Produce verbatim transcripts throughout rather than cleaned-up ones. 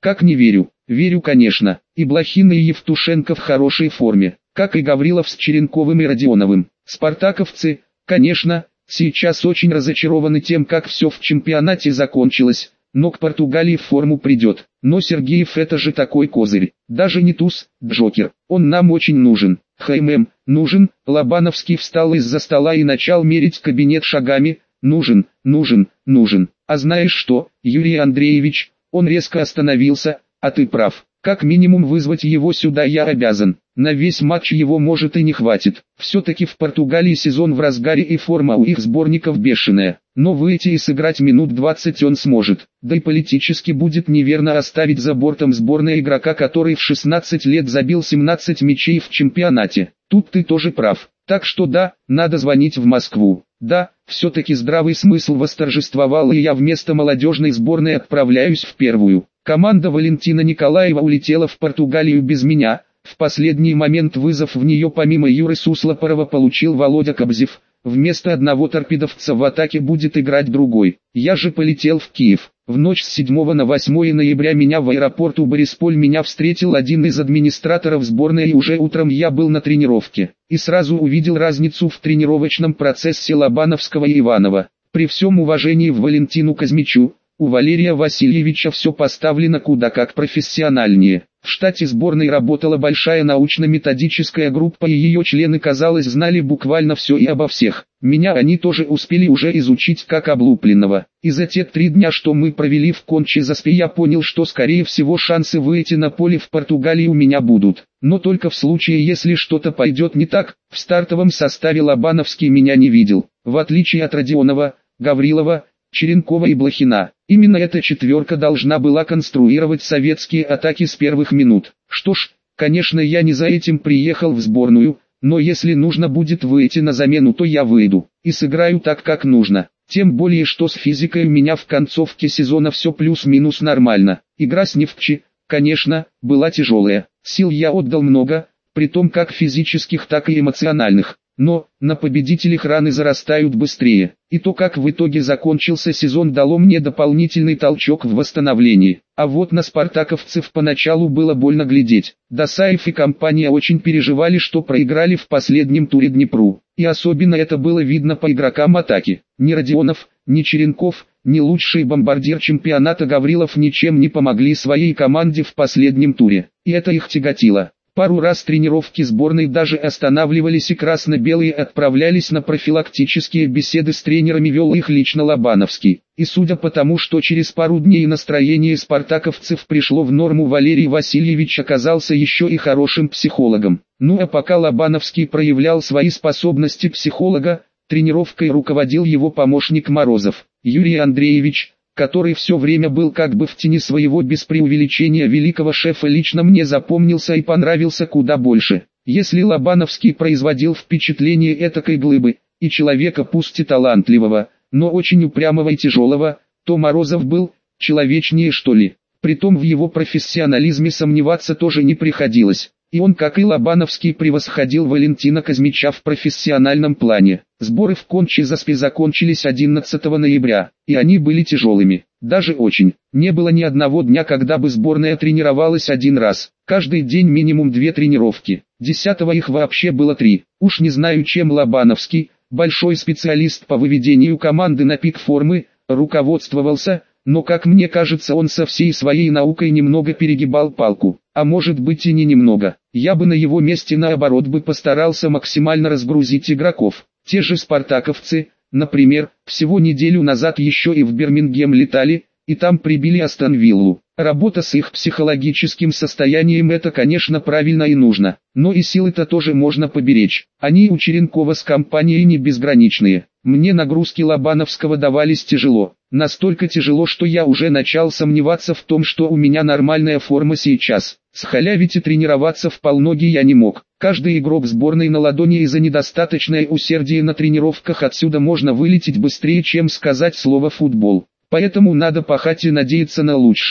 Как не верю? Верю, конечно. И Блохин, и Евтушенко в хорошей форме, как и Гаврилов с Черенковым и Родионовым. Спартаковцы, конечно, сейчас очень разочарованы тем, как все в чемпионате закончилось, но к Португалии в форму придет. Но Сергеев — это же такой козырь, даже не туз, Джокер, он нам очень нужен. ХММ, нужен. Лобановский встал из-за стола и начал мерить кабинет шагами. Нужен, нужен, нужен. А знаешь что, Юрий Андреевич, он резко остановился, а ты прав. Как минимум вызвать его сюда я обязан. На весь матч его может и не хватит. Все-таки в Португалии сезон в разгаре и форма у их сборников бешеная. Но выйти и сыграть минут двадцать он сможет. Да и политически будет неверно оставить за бортом сборной игрока, который в шестнадцать лет забил семнадцать мячей в чемпионате. Тут ты тоже прав. Так что да, надо звонить в Москву. Да, все-таки здравый смысл восторжествовал, и я вместо молодежной сборной отправляюсь в первую. Команда Валентина Николаева улетела в Португалию без меня. В последний момент вызов в нее помимо Юры Суслопорова получил Володя Кобзев. Вместо одного торпедовца в атаке будет играть другой. Я же полетел в Киев. В ночь с седьмого на восьмое ноября меня в аэропорту Борисполь меня встретил один из администраторов сборной, и уже утром я был на тренировке. И сразу увидел разницу в тренировочном процессе Лобановского и Иванова. При всем уважении к Валентину Казмичу, у Валерия Васильевича все поставлено куда как профессиональнее. В штате сборной работала большая научно-методическая группа, и ее члены, казалось, знали буквально все и обо всех. Меня они тоже успели уже изучить как облупленного. И за те три дня, что мы провели в Конче-Заспе, я понял, что скорее всего шансы выйти на поле в Португалии у меня будут. Но только в случае, если что-то пойдет не так. В стартовом составе Лобановский меня не видел. В отличие от Родионова, Гаврилова, Черенкова и Блохина. Именно эта четверка должна была конструировать советские атаки с первых минут. Что ж, конечно, я не за этим приехал в сборную, но если нужно будет выйти на замену, то я выйду и сыграю так, как нужно. Тем более, что с физикой у меня в концовке сезона все плюс-минус нормально. Игра с Невчи, конечно, была тяжелая. Сил я отдал много, притом как физических, так и эмоциональных. Но, на победителях раны зарастают быстрее. И то, как в итоге закончился сезон, дало мне дополнительный толчок в восстановлении. А вот на спартаковцев поначалу было больно глядеть. Досаев и компания очень переживали, что проиграли в последнем туре Днепру. И особенно это было видно по игрокам атаки. Ни Родионов, ни Черенков, ни лучший бомбардир чемпионата Гаврилов ничем не помогли своей команде в последнем туре. И это их тяготило. Пару раз тренировки сборной даже останавливались, и красно-белые отправлялись на профилактические беседы с тренерами, вел их лично Лобановский. И судя по тому, что через пару дней настроение спартаковцев пришло в норму, Валерий Васильевич оказался еще и хорошим психологом. Ну а пока Лобановский проявлял свои способности психолога, тренировкой руководил его помощник Морозов, Юрий Андреевич, который все время был как бы в тени своего без преувеличения великого шефа, лично мне запомнился и понравился куда больше. Если Лобановский производил впечатление этакой глыбы, и человека пусть и талантливого, но очень упрямого и тяжелого, то Морозов был человечнее, что ли. Притом в его профессионализме сомневаться тоже не приходилось. И он, как и Лобановский, превосходил Валентина Казмича в профессиональном плане. Сборы в Конче-Заспе закончились одиннадцатого ноября, и они были тяжелыми, даже очень. Не было ни одного дня, когда бы сборная тренировалась один раз. Каждый день минимум две тренировки. Десятого их вообще было три. Уж не знаю, чем Лобановский, большой специалист по выведению команды на пик формы, руководствовался, но, как мне кажется, он со всей своей наукой немного перегибал палку. А может быть и не немного. Я бы на его месте наоборот бы постарался максимально разгрузить игроков. Те же спартаковцы, например, всего неделю назад еще и в Бирмингем летали, и там прибили Астон Виллу. Работа с их психологическим состоянием — это, конечно, правильно и нужно, но и силы-то тоже можно поберечь. Они у Черенкова с компанией не безграничные. Мне нагрузки Лобановского давались тяжело. Настолько тяжело, что я уже начал сомневаться в том, что у меня нормальная форма сейчас. Схалявить и тренироваться в полноги я не мог. Каждый игрок сборной на ладони, и за недостаточное усердие на тренировках отсюда можно вылететь быстрее, чем сказать слово «футбол». Поэтому надо пахать и надеяться на лучшее.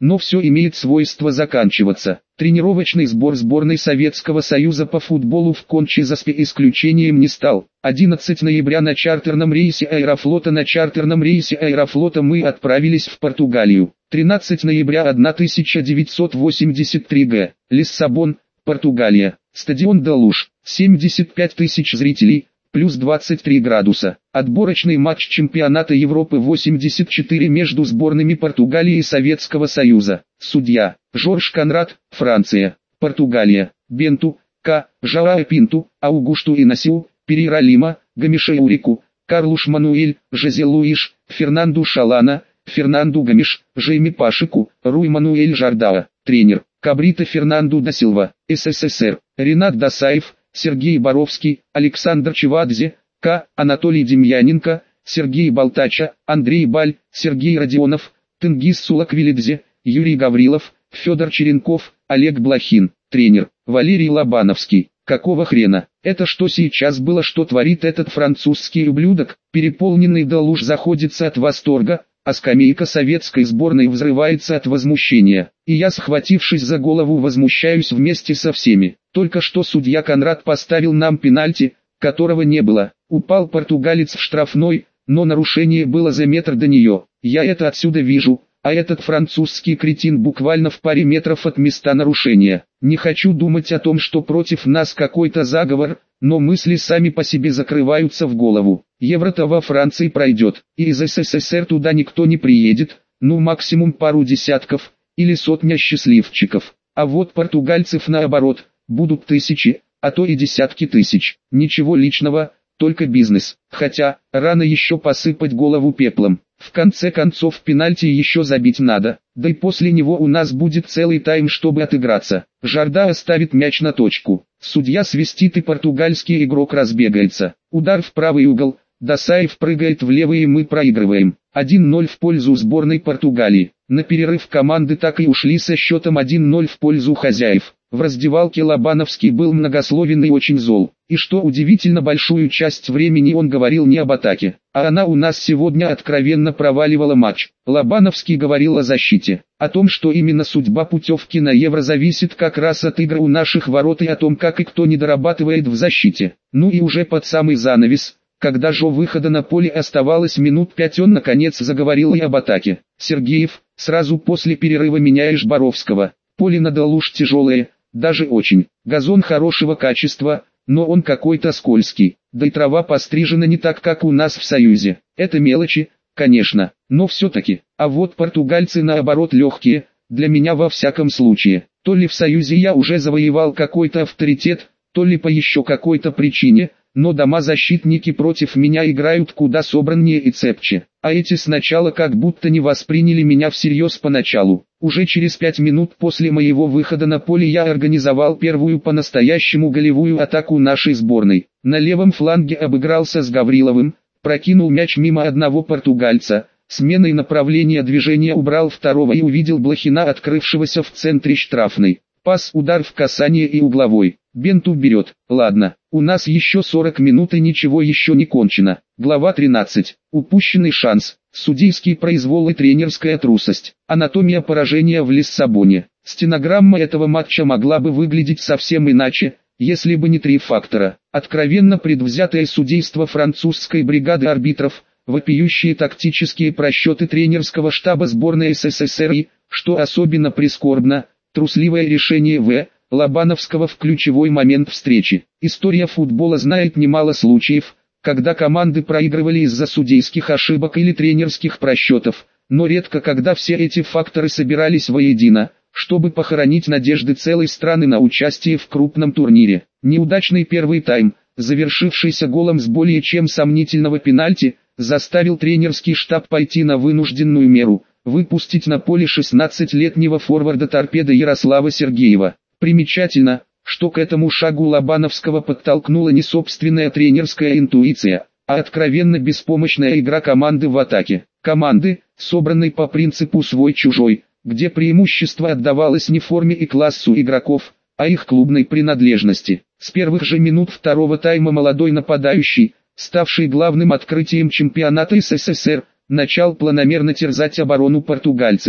но все имеет свойство заканчиваться. Тренировочный сбор сборной Советского Союза по футболу в Кончи-Заспе исключением не стал. одиннадцатого ноября на чартерном рейсе Аэрофлота На чартерном рейсе Аэрофлота мы отправились в Португалию. тринадцатого ноября тысяча девятьсот восемьдесят три г. Лиссабон, Португалия. Стадион Далуш. семьдесят пять тысяч зрителей. Плюс двадцать три градуса. Отборочный матч чемпионата Европы восемьдесят четыре между сборными Португалии и Советского Союза. Судья: Жорж Конрад, Франция. Португалия: Бенту, К, Жао Пинту, Аугушту Инасиу, Перейра Лима, Гамишеу Рику, Карлуш Мануэль, Жозе Луиш, Фернанду Шалана, Фернанду Гамиш, Жейми Пашику, Руй Мануэль Жардао. Тренер: Кабрита Фернанду да Силва, СССР. Ренат Досаев, Сергей Боровский, Александр Чевадзе, К. Анатолий Демьяненко, Сергей Болтача, Андрей Баль, Сергей Родионов, Тенгиз Сулаквилидзе, Юрий Гаврилов, Федор Черенков, Олег Блохин. Тренер: Валерий Лобановский. Какого хрена? Это что сейчас было, что творит этот французский ублюдок? Переполненный Далуш заходится от восторга, а скамейка советской сборной взрывается от возмущения. И я, схватившись за голову, возмущаюсь вместе со всеми. Только что судья Конрад поставил нам пенальти, которого не было. Упал португалец в штрафной, но нарушение было за метр до нее. Я это отсюда вижу, а этот французский кретин буквально в паре метров от места нарушения. Не хочу думать о том, что против нас какой-то заговор, но мысли сами по себе закрываются в голову. Евро-то во Франции пройдет, и из СССР туда никто не приедет, ну максимум пару десятков, или сотня счастливчиков. А вот португальцев наоборот, будут тысячи, а то и десятки тысяч. Ничего личного, только бизнес. Хотя, рано еще посыпать голову пеплом. В конце концов пенальти еще забить надо, да и после него у нас будет целый тайм, чтобы отыграться. Жардао ставит мяч на точку. Судья свистит и португальский игрок разбегается. Удар в правый угол, Досаев прыгает в левый и мы проигрываем. один ноль в пользу сборной Португалии. На перерыв команды так и ушли со счетом один ноль в пользу хозяев. В раздевалке Лобановский был многословен и очень зол. И что удивительно, большую часть времени он говорил не об атаке, а она у нас сегодня откровенно проваливала матч. Лобановский говорил о защите, о том, что именно судьба путевки на Евро зависит как раз от игры у наших ворот и о том, как и кто не дорабатывает в защите. Ну и уже под самый занавес, когда же выхода на поле оставалось минут пять, он наконец заговорил и об атаке. Сергеев, сразу после перерыва меняешь Боровского. Поле на Далуш тяжелое, даже очень. Газон хорошего качества, но он какой-то скользкий. Да и трава пострижена не так, как у нас в Союзе. Это мелочи, конечно, но все-таки. А вот португальцы наоборот легкие, для меня во всяком случае. То ли в Союзе я уже завоевал какой-то авторитет, то ли по еще какой-то причине, но дома-защитники против меня играют куда собраннее и цепче. А эти сначала как будто не восприняли меня всерьез поначалу. Уже через пять минут после моего выхода на поле я организовал первую по-настоящему голевую атаку нашей сборной. На левом фланге обыгрался с Гавриловым, прокинул мяч мимо одного португальца, сменой направления движения убрал второго и увидел Блохина, открывшегося в центре штрафной. Пас, удар в касание и угловой. Бенту берет. Ладно, у нас еще сорок минут и ничего еще не кончено. Глава тринадцать. Упущенный шанс. Судейский произвол и тренерская трусость. Анатомия поражения в Лиссабоне. Стенограмма этого матча могла бы выглядеть совсем иначе, если бы не три фактора. Откровенно предвзятое судейство французской бригады арбитров, вопиющие тактические просчеты тренерского штаба сборной СССР и, что особенно прискорбно, трусливое решение В. Лобановского в ключевой момент встречи. История футбола знает немало случаев, когда команды проигрывали из-за судейских ошибок или тренерских просчетов, но редко когда все эти факторы собирались воедино, чтобы похоронить надежды целой страны на участие в крупном турнире. Неудачный первый тайм, завершившийся голом с более чем сомнительного пенальти, заставил тренерский штаб пойти на вынужденную меру, выпустить на поле шестнадцатилетнего форварда торпеда Ярослава Сергеева. Примечательно, что к этому шагу Лобановского подтолкнула не собственная тренерская интуиция, а откровенно беспомощная игра команды в атаке. Команды, собранной по принципу свой-чужой, где преимущество отдавалось не форме и классу игроков, а их клубной принадлежности. С первых же минут второго тайма молодой нападающий, ставший главным открытием чемпионата СССР, начал планомерно терзать оборону португальцев.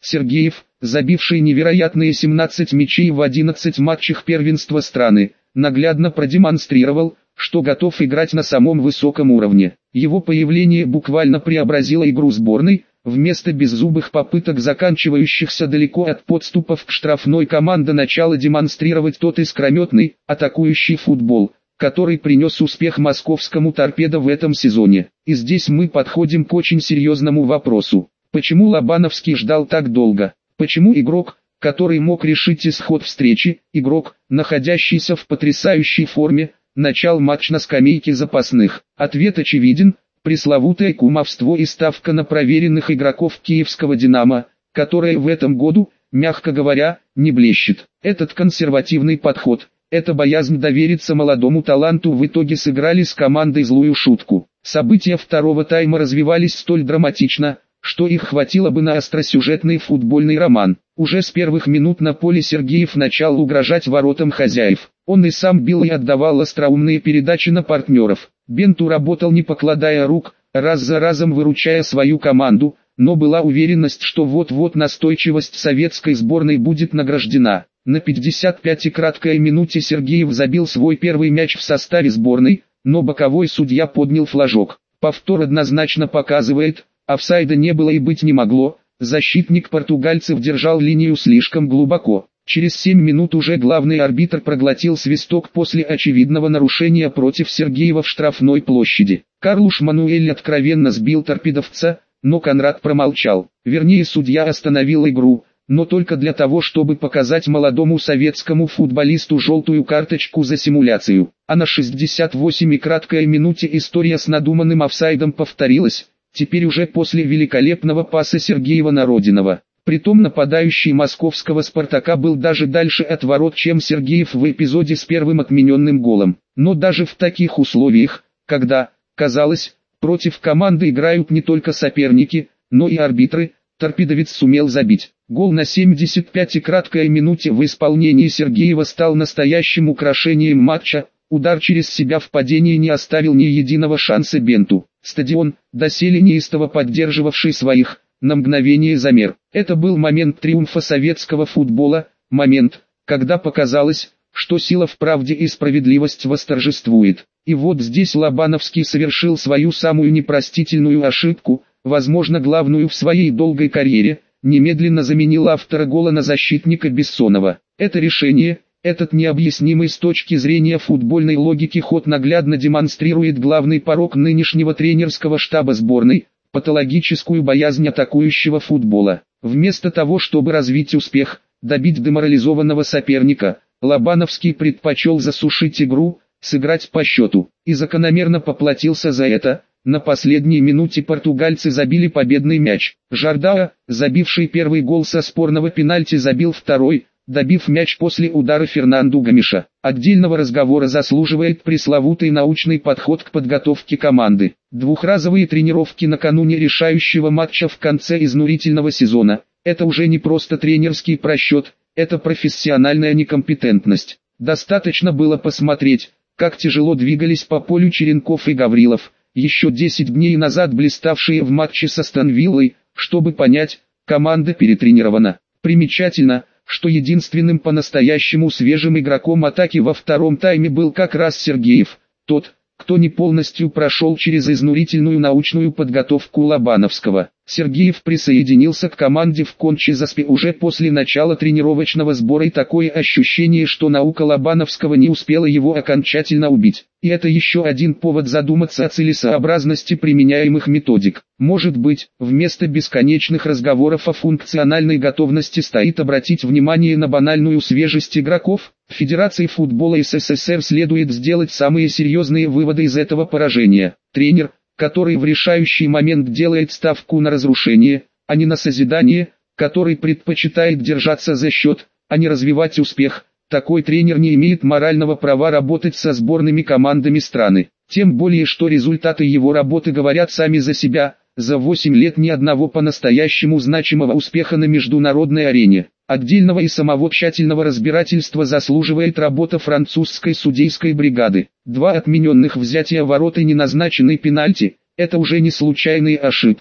Сергеев, забивший невероятные семнадцать мячей в одиннадцати матчах первенства страны, наглядно продемонстрировал, что готов играть на самом высоком уровне. Его появление буквально преобразило игру сборной. Вместо беззубых попыток, заканчивающихся далеко от подступов к штрафной, команда начала демонстрировать тот искрометный, атакующий футбол, который принес успех московскому «Торпедо» в этом сезоне. И здесь мы подходим к очень серьезному вопросу. Почему Лобановский ждал так долго? Почему игрок, который мог решить исход встречи, игрок, находящийся в потрясающей форме, начал матч на скамейке запасных? Ответ очевиден. Пресловутое кумовство и ставка на проверенных игроков киевского «Динамо», которое в этом году, мягко говоря, не блещет. Этот консервативный подход, эта боязнь довериться молодому таланту в итоге сыграли с командой злую шутку. События второго тайма развивались столь драматично, что их хватило бы на остросюжетный футбольный роман. Уже с первых минут на поле Сергеев начал угрожать воротам хозяев. Он и сам бил и отдавал остроумные передачи на партнеров. Бенту работал не покладая рук, раз за разом выручая свою команду, но была уверенность, что вот-вот настойчивость советской сборной будет награждена. На пятьдесят пятой краткой минуте Сергеев забил свой первый мяч в составе сборной, но боковой судья поднял флажок. Повтор однозначно показывает, офсайда не было и быть не могло, защитник португальцев держал линию слишком глубоко. Через семь минут уже главный арбитр проглотил свисток после очевидного нарушения против Сергеева в штрафной площади. Карлуш Мануэль откровенно сбил торпедовца, но Конрад промолчал. Вернее, судья остановил игру, но только для того, чтобы показать молодому советскому футболисту желтую карточку за симуляцию. А на шестьдесят восьмой краткой минуте история с надуманным офсайдом повторилась, теперь уже после великолепного паса Сергеева на Родинова. Притом нападающий московского «Спартака» был даже дальше от ворот, чем Сергеев в эпизоде с первым отмененным голом. Но даже в таких условиях, когда, казалось, против команды играют не только соперники, но и арбитры, торпедовец сумел забить. Гол на семьдесят пятой краткой минуте в исполнении Сергеева стал настоящим украшением матча. Удар через себя в падении не оставил ни единого шанса Бенту. Стадион, доселе неистово поддерживавший своих, на мгновение замер. Это был момент триумфа советского футбола, момент, когда показалось, что сила в правде и справедливость восторжествует. И вот здесь Лобановский совершил свою самую непростительную ошибку, возможно главную в своей долгой карьере, немедленно заменил автора гола на защитника Бессонова. Это решение, этот необъяснимый с точки зрения футбольной логики ход наглядно демонстрирует главный порок нынешнего тренерского штаба сборной, патологическую боязнь атакующего футбола. Вместо того, чтобы развить успех, добить деморализованного соперника, Лобановский предпочел засушить игру, сыграть по счету, и закономерно поплатился за это. На последней минуте португальцы забили победный мяч. Жордао, забивший первый гол со спорного пенальти, забил второй, добив мяч после удара Фернанду Гомеша. Отдельного разговора заслуживает пресловутый научный подход к подготовке команды. Двухразовые тренировки накануне решающего матча в конце изнурительного сезона – это уже не просто тренерский просчет, это профессиональная некомпетентность. Достаточно было посмотреть, как тяжело двигались по полю Черенков и Гаврилов, еще десять дней назад блиставшие в матче с Астон Виллой, чтобы понять, команда перетренирована. Примечательно, что единственным по-настоящему свежим игроком атаки во втором тайме был как раз Сергеев, тот, кто не полностью прошел через изнурительную научную подготовку Лобановского. Сергеев присоединился к команде в Кончи-Заспе уже после начала тренировочного сбора, и такое ощущение, что наука Лобановского не успела его окончательно убить. И это еще один повод задуматься о целесообразности применяемых методик. Может быть, вместо бесконечных разговоров о функциональной готовности стоит обратить внимание на банальную свежесть игроков? Федерации футбола СССР следует сделать самые серьезные выводы из этого поражения. Тренер, который в решающий момент делает ставку на разрушение, а не на созидание, который предпочитает держаться за счет, а не развивать успех, такой тренер не имеет морального права работать со сборными командами страны. Тем более, что результаты его работы говорят сами за себя. За восемь лет ни одного по-настоящему значимого успеха на международной арене. Отдельного и самого тщательного разбирательства заслуживает работа французской судейской бригады. Два отмененных взятия ворот и неназначенный пенальти – это уже не случайные ошибки,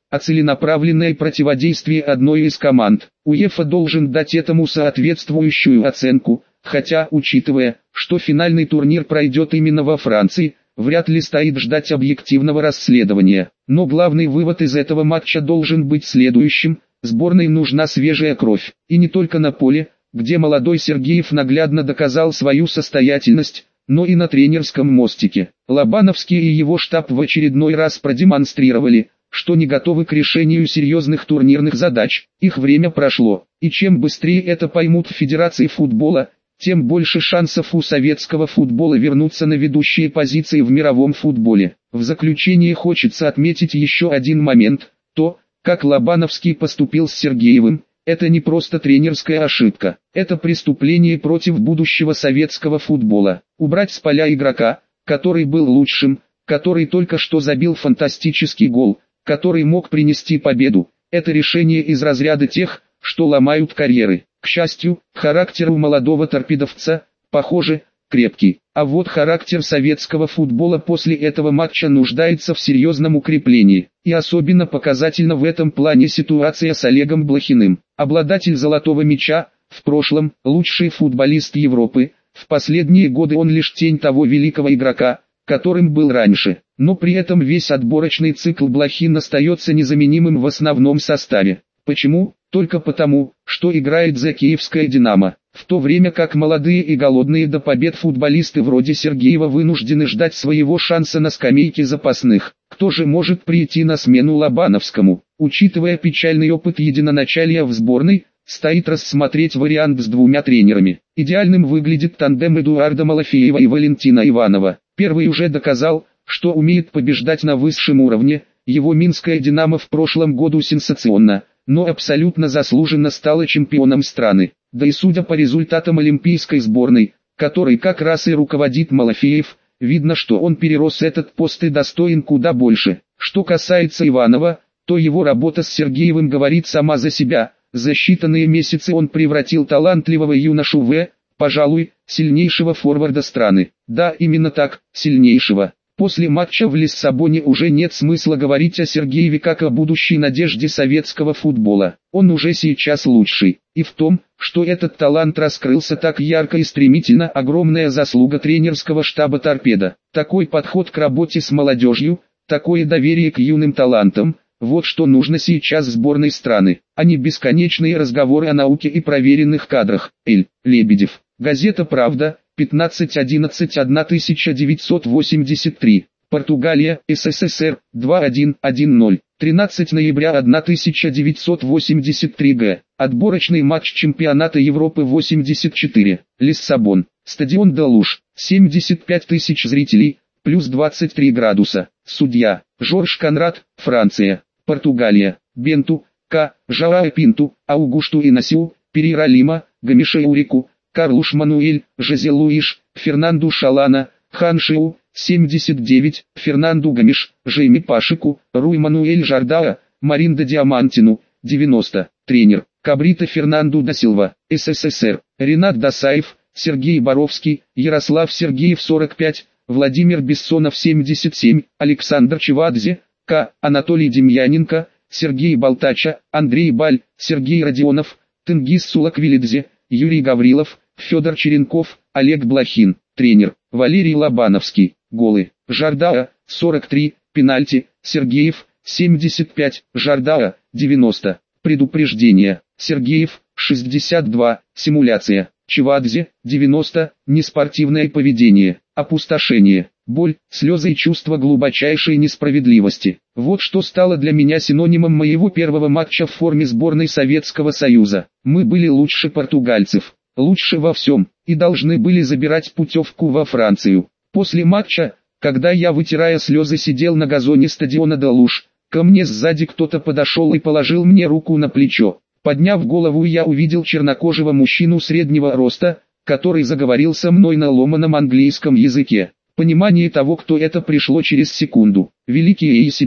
а целенаправленное противодействие одной из команд. УЕФА должен дать этому соответствующую оценку, хотя, учитывая, что финальный турнир пройдет именно во Франции, вряд ли стоит ждать объективного расследования. Но главный вывод из этого матча должен быть следующим: сборной нужна свежая кровь, и не только на поле, где молодой Сергеев наглядно доказал свою состоятельность, но и на тренерском мостике. Лобановский и его штаб в очередной раз продемонстрировали, что не готовы к решению серьезных турнирных задач. Их время прошло, и чем быстрее это поймут в Федерации футбола, тем больше шансов у советского футбола вернуться на ведущие позиции в мировом футболе. В заключение хочется отметить еще один момент: то, как Лобановский поступил с Сергеевым, это не просто тренерская ошибка, это преступление против будущего советского футбола. Убрать с поля игрока, который был лучшим, который только что забил фантастический гол, который мог принести победу, это решение из разряда тех, что ломают карьеры. К счастью, характер у молодого торпедовца, похоже, крепкий. А вот характер советского футбола после этого матча нуждается в серьезном укреплении. И особенно показательна в этом плане ситуация с Олегом Блохиным. Обладатель золотого мяча, в прошлом лучший футболист Европы, в последние годы он лишь тень того великого игрока, которым был раньше. Но при этом весь отборочный цикл Блохин остается незаменимым в основном составе. Почему? Только потому, что играет за киевское «Динамо». В то время как молодые и голодные до побед футболисты вроде Сергеева вынуждены ждать своего шанса на скамейке запасных. Кто же может прийти на смену Лобановскому? Учитывая печальный опыт единоначалия в сборной, стоит рассмотреть вариант с двумя тренерами. Идеальным выглядит тандем Эдуарда Малафеева и Валентина Иванова. Первый уже доказал, что умеет побеждать на высшем уровне. Его минское «Динамо» в прошлом году сенсационно, но абсолютно заслуженно стало чемпионом страны. Да и судя по результатам олимпийской сборной, которой как раз и руководит Малафеев, видно, что он перерос этот пост и достоин куда больше. Что касается Иванова, то его работа с Сергеевым говорит сама за себя. За считанные месяцы он превратил талантливого юношу в, пожалуй, сильнейшего форварда страны. Да, именно так, сильнейшего. После матча в Лиссабоне уже нет смысла говорить о Сергееве как о будущей надежде советского футбола. Он уже сейчас лучший. И в том, что этот талант раскрылся так ярко и стремительно, огромная заслуга тренерского штаба «Торпедо». Такой подход к работе с молодежью, такое доверие к юным талантам – вот что нужно сейчас сборной страны, а не бесконечные разговоры о науке и проверенных кадрах. Эль Лебедев. Газета «Правда», пятнадцатое одиннадцатое тысяча девятьсот восемьдесят три. Португалия, СССР, два один один ноль. тринадцатое ноября тысяча девятьсот восемьдесят три г. Отборочный матч чемпионата Европы восемьдесят четыре. Лиссабон. Стадион де Луж. семьдесят пять тысяч зрителей, плюс двадцать три градуса. Судья. Жорж Конрад, Франция. Португалия. Бенту, К. Жао Пинту, Аугушту Инасиу, Перейра Лима, Гамишеу Рику, Карлуш Мануэль, Жозе Луиш, Фернанду Шалана, Ханшиу, семьдесят девять, Фернанду Гамиш, Жейми Пашику, Руй Мануэль Жардаа, Маринда Диамантину, девяносто, тренер, Кабрита Фернанду да Силва, СССР, Ренат Досаев, Сергей Боровский, Ярослав Сергеев сорок пять, Владимир Бессонов семьдесят семь, Александр Чевадзе, К. Анатолий Демьяненко, Сергей Болтача, Андрей Баль, Сергей Родионов, Тенгиз Сулаквилидзе, Юрий Гаврилов, Федор Черенков, Олег Блохин, тренер, Валерий Лобановский, голы, Жардаа, сорок три, пенальти, Сергеев, семьдесят пять, Жардаа, девяносто, предупреждение, Сергеев, шестьдесят два, симуляция, Чевадзе, девяносто, неспортивное поведение, опустошение, боль, слезы и чувство глубочайшей несправедливости. Вот что стало для меня синонимом моего первого матча в форме сборной Советского Союза. Мы были лучше португальцев, лучше во всем, и должны были забирать путевку во Францию. После матча, когда я, вытирая слезы, сидел на газоне стадиона де Луж, ко мне сзади кто-то подошел и положил мне руку на плечо. Подняв голову, я увидел чернокожего мужчину среднего роста, который заговорил со мной на ломаном английском языке. Понимание того, кто это, пришло через секунду. Великие и себя,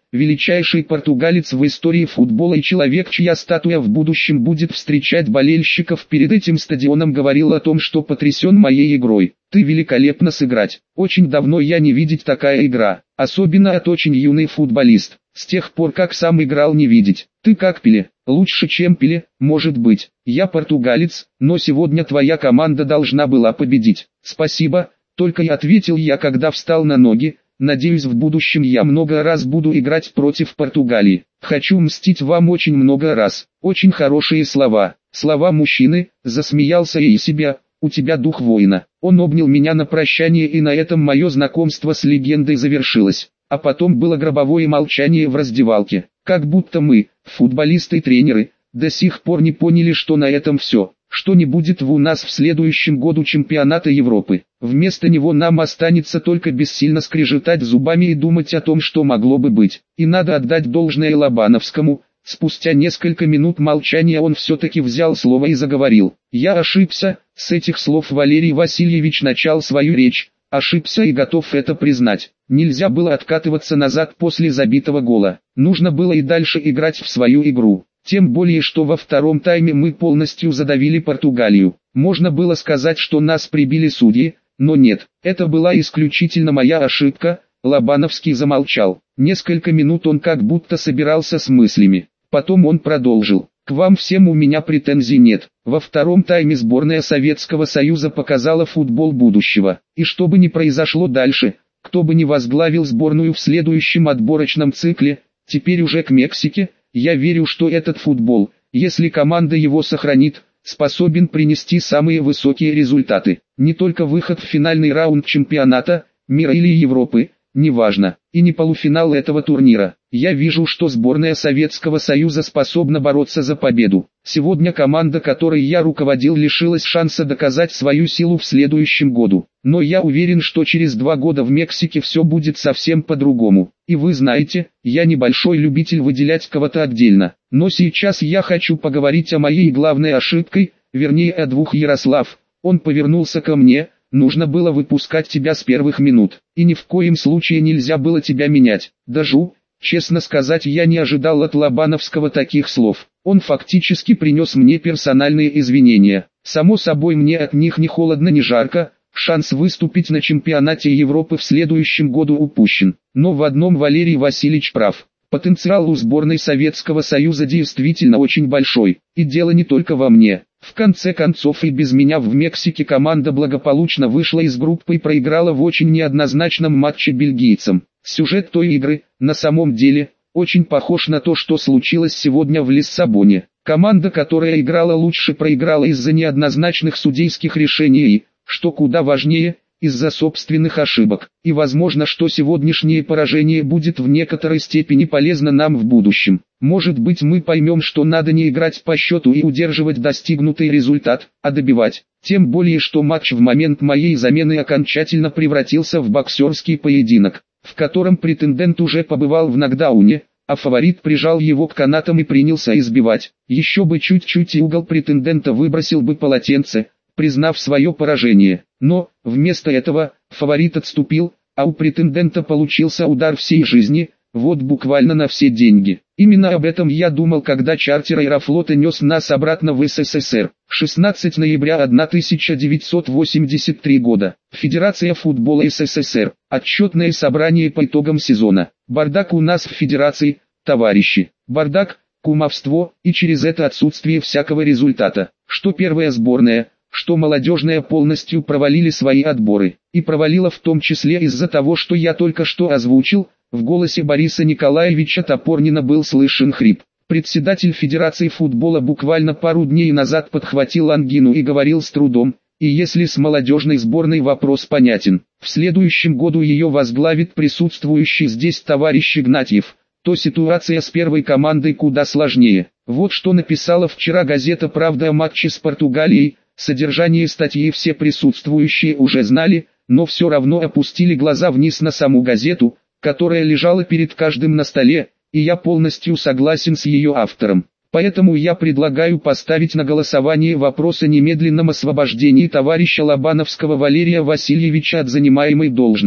величайший португалец в истории футбола и человек, чья статуя в будущем будет встречать болельщиков перед этим стадионом, говорил о том, что потрясен моей игрой. Ты великолепно сыграть. Очень давно я не видеть такая игра, особенно от очень юный футболист. С тех пор как сам играл не видеть. Ты как Пеле, лучше чем Пеле, может быть. Я португалец, но сегодня твоя команда должна была победить. Спасибо, только и ответил я, когда встал на ноги. Надеюсь, в будущем я много раз буду играть против Португалии. Хочу мстить вам очень много раз. Очень хорошие слова. Слова мужчины, засмеялся я и себя. У тебя дух воина. Он обнял меня на прощание, и на этом мое знакомство с легендой завершилось. А потом было гробовое молчание в раздевалке. Как будто мы, футболисты и тренеры, до сих пор не поняли, что на этом все. Что не будет у нас в следующем году чемпионата Европы. Вместо него нам останется только бессильно скрежетать зубами и думать о том, что могло бы быть. И надо отдать должное Лобановскому. Спустя несколько минут молчания он все-таки взял слово и заговорил. Я ошибся. С этих слов Валерий Васильевич начал свою речь. Ошибся и готов это признать. Нельзя было откатываться назад после забитого гола. Нужно было и дальше играть в свою игру. Тем более, что во втором тайме мы полностью задавили Португалию. Можно было сказать, что нас прибили судьи, но нет, это была исключительно моя ошибка. Лобановский замолчал. Несколько минут он как будто собирался с мыслями. Потом он продолжил. К вам всем у меня претензий нет. Во втором тайме сборная Советского Союза показала футбол будущего. И что бы ни произошло дальше, кто бы ни возглавил сборную в следующем отборочном цикле, теперь уже к Мексике, я верю, что этот футбол, если команда его сохранит, способен принести самые высокие результаты. Не только выход в финальный раунд чемпионата, мира или Европы, неважно, и не полуфинал этого турнира. Я вижу, что сборная Советского Союза способна бороться за победу. Сегодня команда, которой я руководил, лишилась шанса доказать свою силу в следующем году. Но я уверен, что через два года в Мексике все будет совсем по-другому. И вы знаете, я небольшой любитель выделять кого-то отдельно. Но сейчас я хочу поговорить о моей главной ошибке, вернее о двух. Ярослав, он повернулся ко мне. Нужно было выпускать тебя с первых минут, и ни в коем случае нельзя было тебя менять. Даже, честно сказать, я не ожидал от Лобановского таких слов. Он фактически принес мне персональные извинения. Само собой, мне от них ни холодно, ни жарко. Шанс выступить на чемпионате Европы в следующем году упущен. Но в одном Валерий Васильевич прав. Потенциал у сборной Советского Союза действительно очень большой. И дело не только во мне. В конце концов, и без меня в Мексике команда благополучно вышла из группы и проиграла в очень неоднозначном матче бельгийцам. Сюжет той игры, на самом деле, очень похож на то, что случилось сегодня в Лиссабоне. Команда, которая играла лучше, проиграла из-за неоднозначных судейских решений и, что куда важнее, из-за собственных ошибок. И возможно, что сегодняшнее поражение будет в некоторой степени полезно нам в будущем. Может быть, мы поймем, что надо не играть по счету и удерживать достигнутый результат, а добивать. Тем более, что матч в момент моей замены окончательно превратился в боксерский поединок, в котором претендент уже побывал в нокдауне, а фаворит прижал его к канатам и принялся избивать. Еще бы чуть-чуть и угол претендента выбросил бы полотенце, признав свое поражение. Но, вместо этого, фаворит отступил, а у претендента получился удар всей жизни, вот буквально на все деньги. Именно об этом я думал, когда чартер Аэрофлота нес нас обратно в СССР. шестнадцатого ноября тысяча девятьсот восемьдесят третьего года. Федерация футбола СССР. Отчетное собрание по итогам сезона. Бардак у нас в федерации, товарищи. Бардак, кумовство, и через это отсутствие всякого результата. Что первая сборная, что молодежная полностью провалили свои отборы. И провалила в том числе из-за того, что я только что озвучил. В голосе Бориса Николаевича Топорнина был слышен хрип. Председатель Федерации футбола буквально пару дней назад подхватил ангину и говорил с трудом. И если с молодежной сборной вопрос понятен, в следующем году ее возглавит присутствующий здесь товарищ Игнатьев, то ситуация с первой командой куда сложнее. Вот что написала вчера газета «Правда» о матче с Португалией. Содержание статьи все присутствующие уже знали, но все равно опустили глаза вниз на саму газету, которая лежала перед каждым на столе, и я полностью согласен с ее автором. Поэтому я предлагаю поставить на голосование вопрос о немедленном освобождении товарища Лобановского Валерия Васильевича от занимаемой должности.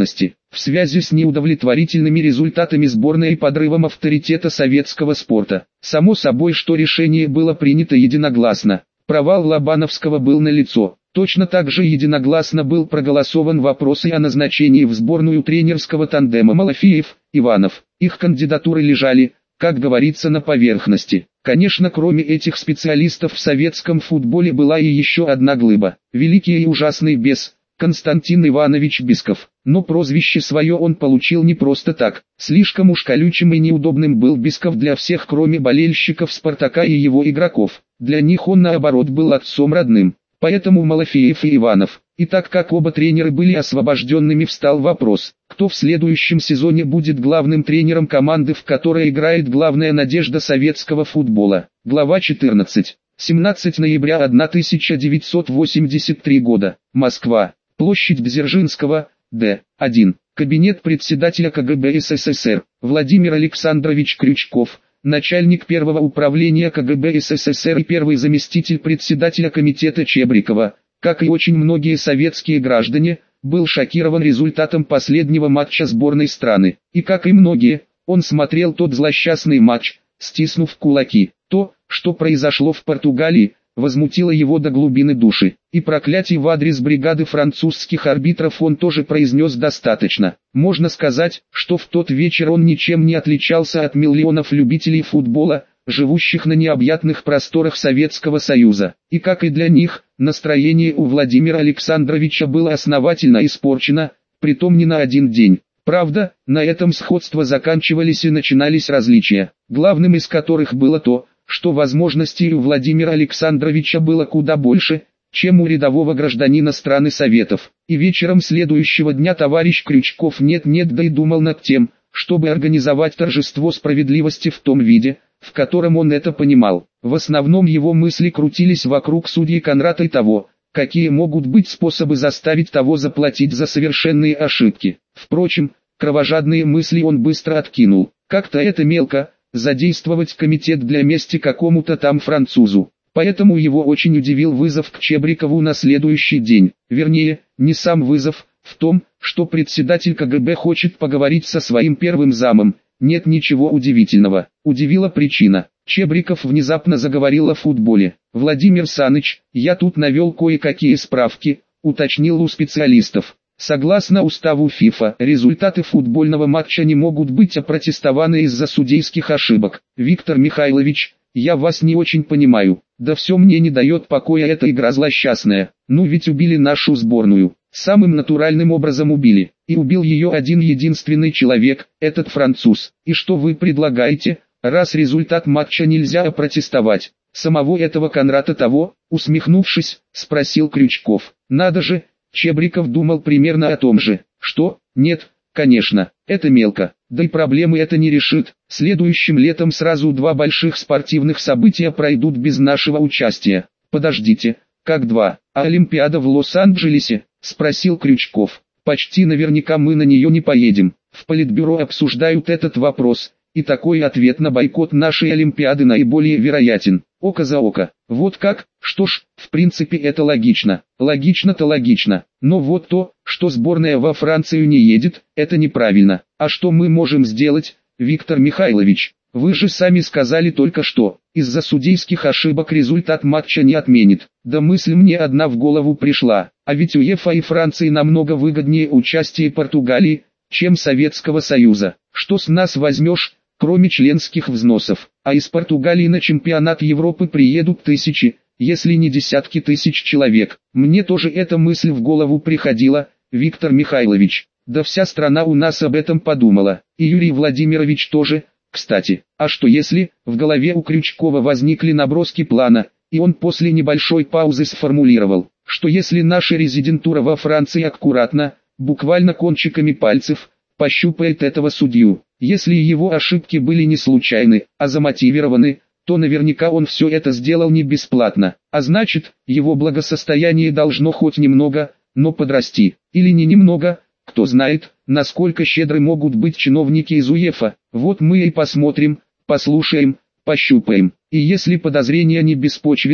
в связи с неудовлетворительными результатами сборной и подрывом авторитета советского спорта. Само собой, что решение было принято единогласно. Провал Лобановского был налицо. Точно так же единогласно был проголосован вопрос и о назначении в сборную тренерского тандема Малафеев-Иванов. Их кандидатуры лежали, как говорится, на поверхности. Конечно, кроме этих специалистов в советском футболе была и еще одна глыба. Великий и ужасный бес Константин Иванович Бесков. Но прозвище свое он получил не просто так. Слишком уж колючим и неудобным был Бесков для всех, кроме болельщиков «Спартака» и его игроков. Для них он, наоборот, был отцом родным. Поэтому Малафеев и Иванов. И так как оба тренера были освобожденными, встал вопрос, кто в следующем сезоне будет главным тренером команды, в которой играет главная надежда советского футбола. Глава четырнадцать. семнадцатого ноября тысяча девятьсот восемьдесят третьего года. Москва. Площадь Дзержинского, Д. один. Кабинет председателя КГБ СССР. Владимир Александрович Крючков. Начальник первого управления КГБ СССР и первый заместитель председателя комитета Чебрикова, как и очень многие советские граждане, был шокирован результатом последнего матча сборной страны. И как и многие, он смотрел тот злосчастный матч, стиснув кулаки. То, что произошло в Португалии, возмутило его до глубины души. И проклятий в адрес бригады французских арбитров он тоже произнес достаточно. Можно сказать, что в тот вечер он ничем не отличался от миллионов любителей футбола, живущих на необъятных просторах Советского Союза. И как и для них, настроение у Владимира Александровича было основательно испорчено, притом не на один день. Правда, на этом сходства заканчивались и начинались различия, главным из которых было то, что возможностей у Владимира Александровича было куда больше, чем у рядового гражданина страны Советов. И вечером следующего дня товарищ Крючков нет-нет да и думал над тем, чтобы организовать торжество справедливости в том виде, в котором он это понимал. В основном его мысли крутились вокруг судьи Конрата и того, какие могут быть способы заставить того заплатить за совершенные ошибки. Впрочем, кровожадные мысли он быстро откинул. Как-то это мелко, задействовать комитет для мести какому-то там французу. Поэтому его очень удивил вызов к Чебрикову на следующий день. Вернее, не сам вызов, в том, что председатель КГБ хочет поговорить со своим первым замом. Нет ничего удивительного. Удивила причина. Чебриков внезапно заговорил о футболе. «Владимир Саныч, я тут навел кое-какие справки», уточнил у специалистов. Согласно уставу ФИФА, результаты футбольного матча не могут быть опротестованы из-за судейских ошибок. Виктор Михайлович, я вас не очень понимаю. Да все мне не дает покоя эта игра злосчастная. Ну ведь убили нашу сборную. Самым натуральным образом убили. И убил ее один единственный человек, этот француз. И что вы предлагаете, раз результат матча нельзя опротестовать? Самого этого Конрата того, усмехнувшись, спросил Крючков. Надо же. Чебриков думал примерно о том же. Что? Нет, конечно, это мелко. Да и проблемы это не решит. Следующим летом сразу два больших спортивных события пройдут без нашего участия. Подождите, как два? А Олимпиада в Лос-Анджелесе? Спросил Крючков. Почти наверняка мы на нее не поедем. В Политбюро обсуждают этот вопрос, и такой ответ на бойкот нашей Олимпиады наиболее вероятен. Око за око. Вот как? Что ж, в принципе это логично. Логично-то логично. Но вот то, что сборная во Францию не едет, это неправильно. А что мы можем сделать, Виктор Михайлович? Вы же сами сказали только что, из-за судейских ошибок результат матча не отменит. Да мысль мне одна в голову пришла. А ведь УЕФА и Франции намного выгоднее участие Португалии, чем Советского Союза. Что с нас возьмешь, кроме членских взносов? А из Португалии на чемпионат Европы приедут тысячи, если не десятки тысяч человек. Мне тоже эта мысль в голову приходила, Виктор Михайлович. Да вся страна у нас об этом подумала. И Юрий Владимирович тоже, кстати. А что если, в голове у Крючкова возникли наброски плана, и он после небольшой паузы сформулировал, что если наша резидентура во Франции аккуратно, буквально кончиками пальцев, пощупает этого судью. Если его ошибки были не случайны, а замотивированы, то наверняка он все это сделал не бесплатно. А значит, его благосостояние должно хоть немного, но подрасти. Или не немного, кто знает, насколько щедры могут быть чиновники из УЕФА. Вот мы и посмотрим, послушаем, пощупаем. И если подозрения не беспочвены,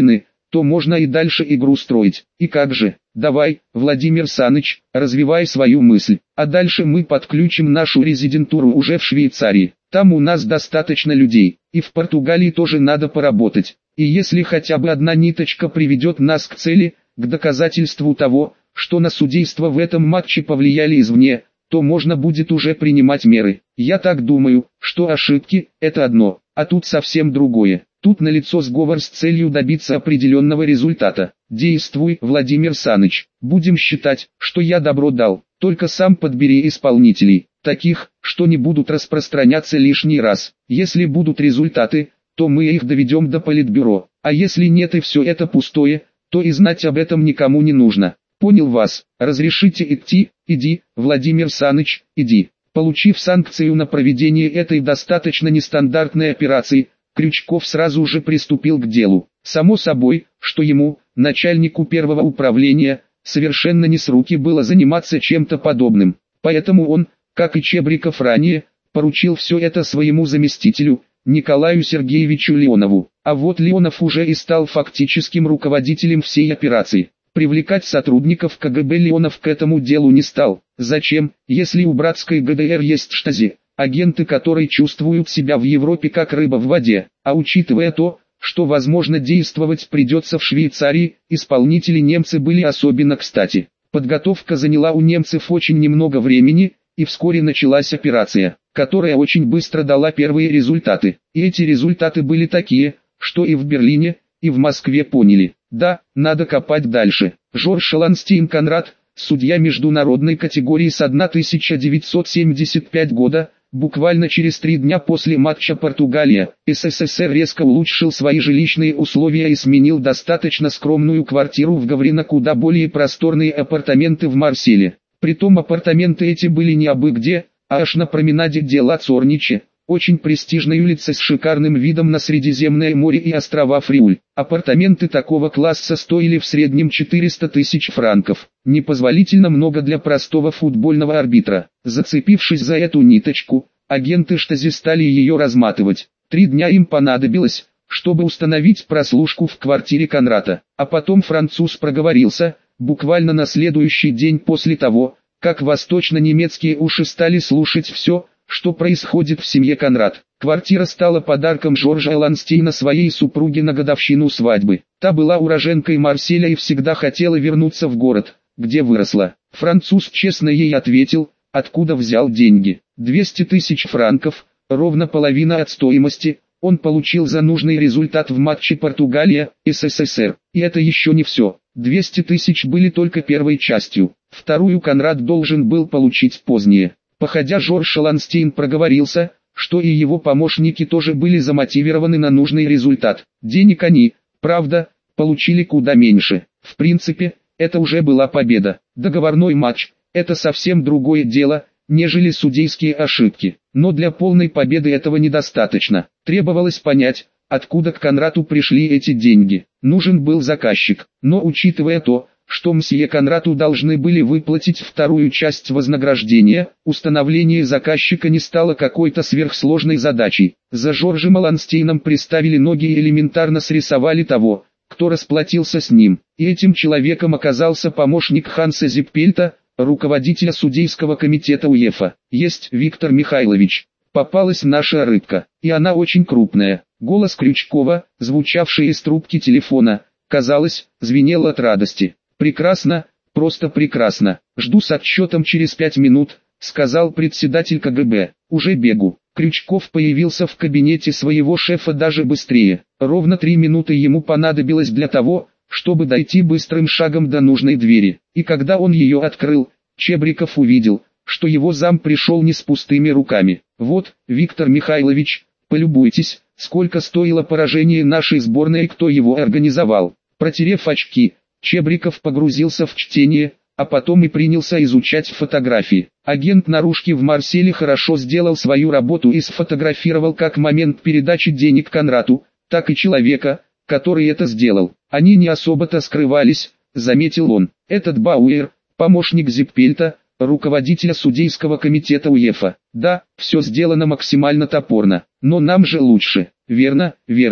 то можно и дальше игру строить. И как же? Давай, Владимир Саныч, развивай свою мысль. А дальше мы подключим нашу резидентуру уже в Швейцарии. Там у нас достаточно людей. И в Португалии тоже надо поработать. И если хотя бы одна ниточка приведет нас к цели, к доказательству того, что на судейство в этом матче повлияли извне, то можно будет уже принимать меры. Я так думаю, что ошибки – это одно, а тут совсем другое. Тут налицо сговор с целью добиться определенного результата. Действуй, Владимир Саныч. Будем считать, что я добро дал. Только сам подбери исполнителей, таких, что не будут распространяться лишний раз. Если будут результаты, то мы их доведем до политбюро. А если нет и все это пустое, то и знать об этом никому не нужно. Понял вас. Разрешите идти? Иди, Владимир Саныч, иди. Получив санкцию на проведение этой достаточно нестандартной операции, Крючков сразу же приступил к делу. Само собой, что ему, начальнику первого управления, совершенно не с руки было заниматься чем-то подобным. Поэтому он, как и Чебриков ранее, поручил все это своему заместителю, Николаю Сергеевичу Леонову. А вот Леонов уже и стал фактическим руководителем всей операции. Привлекать сотрудников КГБ Леонов к этому делу не стал. Зачем, если у братской ГДР есть штази, агенты которой чувствуют себя в Европе как рыба в воде, а учитывая то, что возможно действовать придется в Швейцарии, исполнители немцы были особенно кстати. Подготовка заняла у немцев очень немного времени, и вскоре началась операция, которая очень быстро дала первые результаты. И эти результаты были такие, что и в Берлине, и в Москве поняли, да, надо копать дальше. Жорж Ланстейн Конрад, судья международной категории с тысяча девятьсот семьдесят пятого года, буквально через три дня после матча Португалия-СССР резко улучшил свои жилищные условия и сменил достаточно скромную квартиру в Гаври на куда более просторные апартаменты в Марселе. Притом апартаменты эти были не абы где, а аж на променаде де ла Цорниче, очень престижной улице с шикарным видом на Средиземное море и острова Фриуль. Апартаменты такого класса стоили в среднем четыреста тысяч франков. Непозволительно много для простого футбольного арбитра. Зацепившись за эту ниточку, агенты штази стали ее разматывать. Три дня им понадобилось, чтобы установить прослушку в квартире Конрада. А потом француз проговорился, буквально на следующий день после того, как восточно-немецкие уши стали слушать все, что происходит в семье Конрад. Квартира стала подарком Жоржа Ланстейна своей супруге на годовщину свадьбы. Та была уроженкой Марселя и всегда хотела вернуться в город, где выросла. Француз честно ей ответил, откуда взял деньги. двести тысяч франков, ровно половина от стоимости, он получил за нужный результат в матче Португалия-СССР. И это еще не все. двести тысяч были только первой частью. Вторую Конрад должен был получить позднее. Походя, Жорж Ланстейн проговорился, что и его помощники тоже были замотивированы на нужный результат. Денег они, правда, получили куда меньше. В принципе, это уже была победа. Договорной матч – это совсем другое дело, нежели судейские ошибки. Но для полной победы этого недостаточно. Требовалось понять, откуда к Конраду пришли эти деньги. Нужен был заказчик. Но учитывая то, что мсье Конраду должны были выплатить вторую часть вознаграждения, установление заказчика не стало какой-то сверхсложной задачей. За Жоржем Ланстейном приставили ноги и элементарно срисовали того, кто расплатился с ним. И этим человеком оказался помощник Ханса Зиппельта, руководителя судейского комитета УЕФА. Есть Виктор Михайлович. Попалась наша рыбка, и она очень крупная. Голос Крючкова, звучавший из трубки телефона, казалось, звенел от радости. «Прекрасно, просто прекрасно. Жду с отчетом через пять минут», — сказал председатель КГБ. «Уже бегу». Крючков появился в кабинете своего шефа даже быстрее. Ровно три минуты ему понадобилось для того, чтобы дойти быстрым шагом до нужной двери. И когда он ее открыл, Чебриков увидел, что его зам пришел не с пустыми руками. «Вот, Виктор Михайлович, полюбуйтесь, сколько стоило поражение нашей сборной и кто его организовал». Протерев очки, Чебриков погрузился в чтение, а потом и принялся изучать фотографии. Агент наружки в Марселе хорошо сделал свою работу и сфотографировал как момент передачи денег Конраду, так и человека, который это сделал. Они не особо-то скрывались, заметил он. Этот Бауэр, помощник Зиппельта, руководителя судейского комитета УЕФА. Да, все сделано максимально топорно, но нам же лучше. Верно, верно.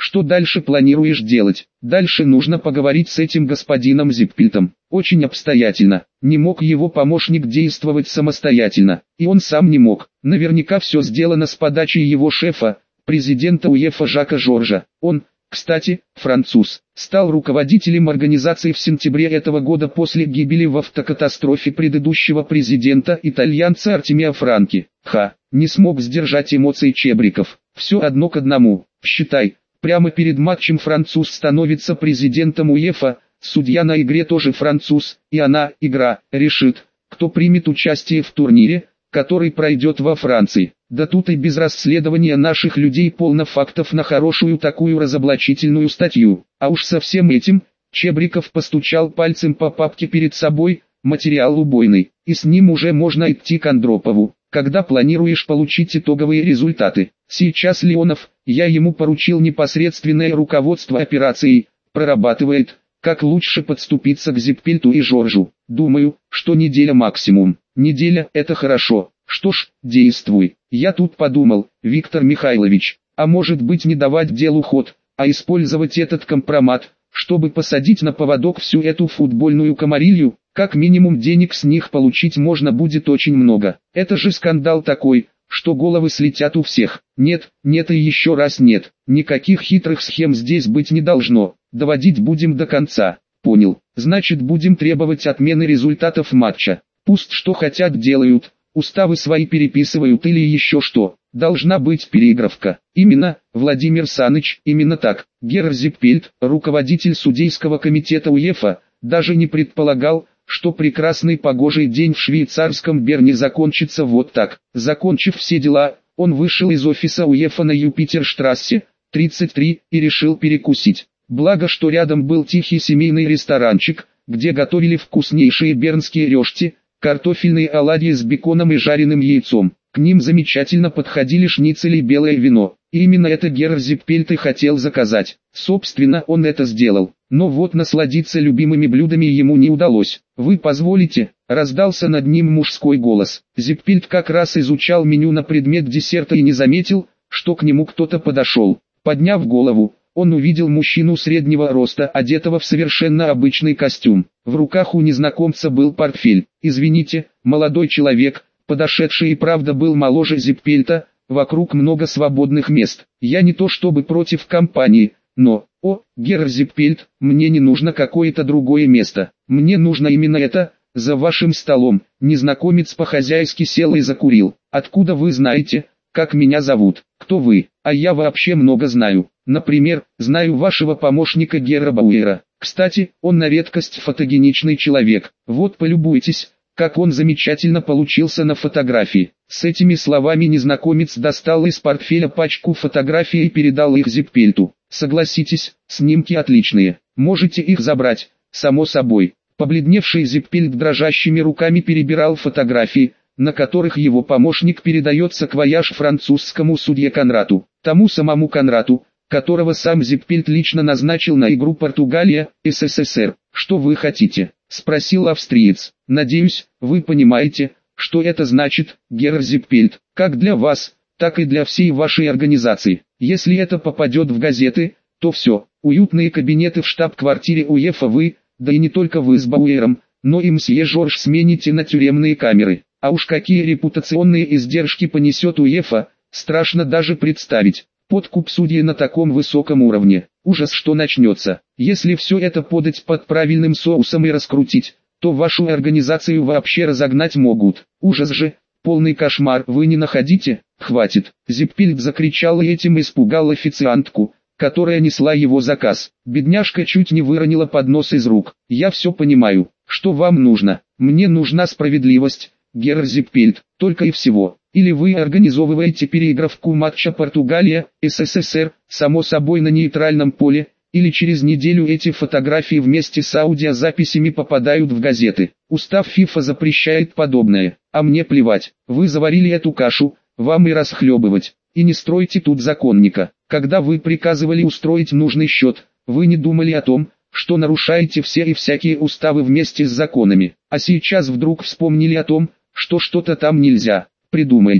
Что дальше планируешь делать? Дальше нужно поговорить с этим господином Зиппельтом. Очень обстоятельно. Не мог его помощник действовать самостоятельно. И он сам не мог. Наверняка все сделано с подачи его шефа, президента УЕФА Жака Жоржа. Он, кстати, француз, стал руководителем организации в сентябре этого года после гибели в автокатастрофе предыдущего президента итальянца Артемия Франки. Ха, не смог сдержать эмоции Чебриков. Все одно к одному. Считай, прямо перед матчем француз становится президентом УЕФА, судья на игре тоже француз, и она, игра, решит, кто примет участие в турнире, который пройдет во Франции. Да тут и без расследования наших людей полно фактов на хорошую такую разоблачительную статью. А уж со всем этим, Чебриков постучал пальцем по папке перед собой, материал убойный, и с ним уже можно идти к Андропову. Когда планируешь получить итоговые результаты? Сейчас Леонов, я ему поручил непосредственное руководство операцией, прорабатывает, как лучше подступиться к Зиппельту и Жоржу. Думаю, что неделя максимум. Неделя – это хорошо. Что ж, действуй. Я тут подумал, Виктор Михайлович, а может быть не давать делу ход, а использовать этот компромат, чтобы посадить на поводок всю эту футбольную комарилью, как минимум денег с них получить можно будет очень много. Это же скандал такой, что головы слетят у всех. Нет, нет и еще раз нет. Никаких хитрых схем здесь быть не должно. Доводить будем до конца. Понял. Значит, будем требовать отмены результатов матча. Пусть что хотят делают, уставы свои переписывают или еще что. Должна быть переигровка. Именно, Владимир Саныч, именно так. Герр Зиппельт, руководитель судейского комитета УЕФА, даже не предполагал, что прекрасный погожий день в швейцарском Берне закончится вот так. Закончив все дела, он вышел из офиса УЕФА на Юпитерштрассе, тридцать три, и решил перекусить. Благо, что рядом был тихий семейный ресторанчик, где готовили вкуснейшие бернские рёшти, картофельные оладьи с беконом и жареным яйцом. К ним замечательно подходили шницели и белое вино. И именно это Герр Зиппельт и хотел заказать. Собственно, он это сделал. Но вот насладиться любимыми блюдами ему не удалось. «Вы позволите?» – раздался над ним мужской голос. Зиппельт как раз изучал меню на предмет десерта и не заметил, что к нему кто-то подошел. Подняв голову, он увидел мужчину среднего роста, одетого в совершенно обычный костюм. В руках у незнакомца был портфель. «Извините, молодой человек», подошедший и правда был моложе Зиппельта, вокруг много свободных мест. «Я не то чтобы против компании, но, о, Герр Зиппельт, мне не нужно какое-то другое место. Мне нужно именно это, за вашим столом». Незнакомец по-хозяйски сел и закурил. «Откуда вы знаете, как меня зовут? Кто вы? А я вообще много знаю. Например, знаю вашего помощника Герра Бауэра. Кстати, он на редкость фотогеничный человек. Вот полюбуйтесь, как он замечательно получился на фотографии». С этими словами незнакомец достал из портфеля пачку фотографий и передал их Зиппельту. «Согласитесь, снимки отличные. Можете их забрать, само собой». Побледневший Зиппельт дрожащими руками перебирал фотографии, на которых его помощник передает саквояж французскому судье Конрату. Тому самому Конрату, которого сам Зиппельт лично назначил на игру Португалия-СССР. «Что вы хотите?» – спросил австриец. «Надеюсь, вы понимаете, что это значит, Герр Зиппельт, как для вас, так и для всей вашей организации. Если это попадет в газеты, то все, уютные кабинеты в штаб-квартире УЕФА вы, да и не только вы с Бауэром, но и мсье Жорж смените на тюремные камеры. А уж какие репутационные издержки понесет УЕФА, страшно даже представить. Подкуп судей на таком высоком уровне. Ужас, что начнется. Если все это подать под правильным соусом и раскрутить, то вашу организацию вообще разогнать могут. Ужас же, полный кошмар, вы не находите? Хватит!» Зиппельт закричал и этим испугал официантку, которая несла его заказ. Бедняжка чуть не выронила поднос из рук. «Я все понимаю, что вам нужно. Мне нужна справедливость, Герр Зиппельт, только и всего. Или вы организовываете переигровку матча Португалия-СССР, само собой на нейтральном поле, или через неделю эти фотографии вместе с аудиозаписями попадают в газеты. Устав ФИФА запрещает подобное, а мне плевать. Вы заварили эту кашу, вам и расхлебывать. И не стройте тут законника. Когда вы приказывали устроить нужный счет, вы не думали о том, что нарушаете все и всякие уставы вместе с законами. А сейчас вдруг вспомнили о том, что что-то там нельзя. Придумайте.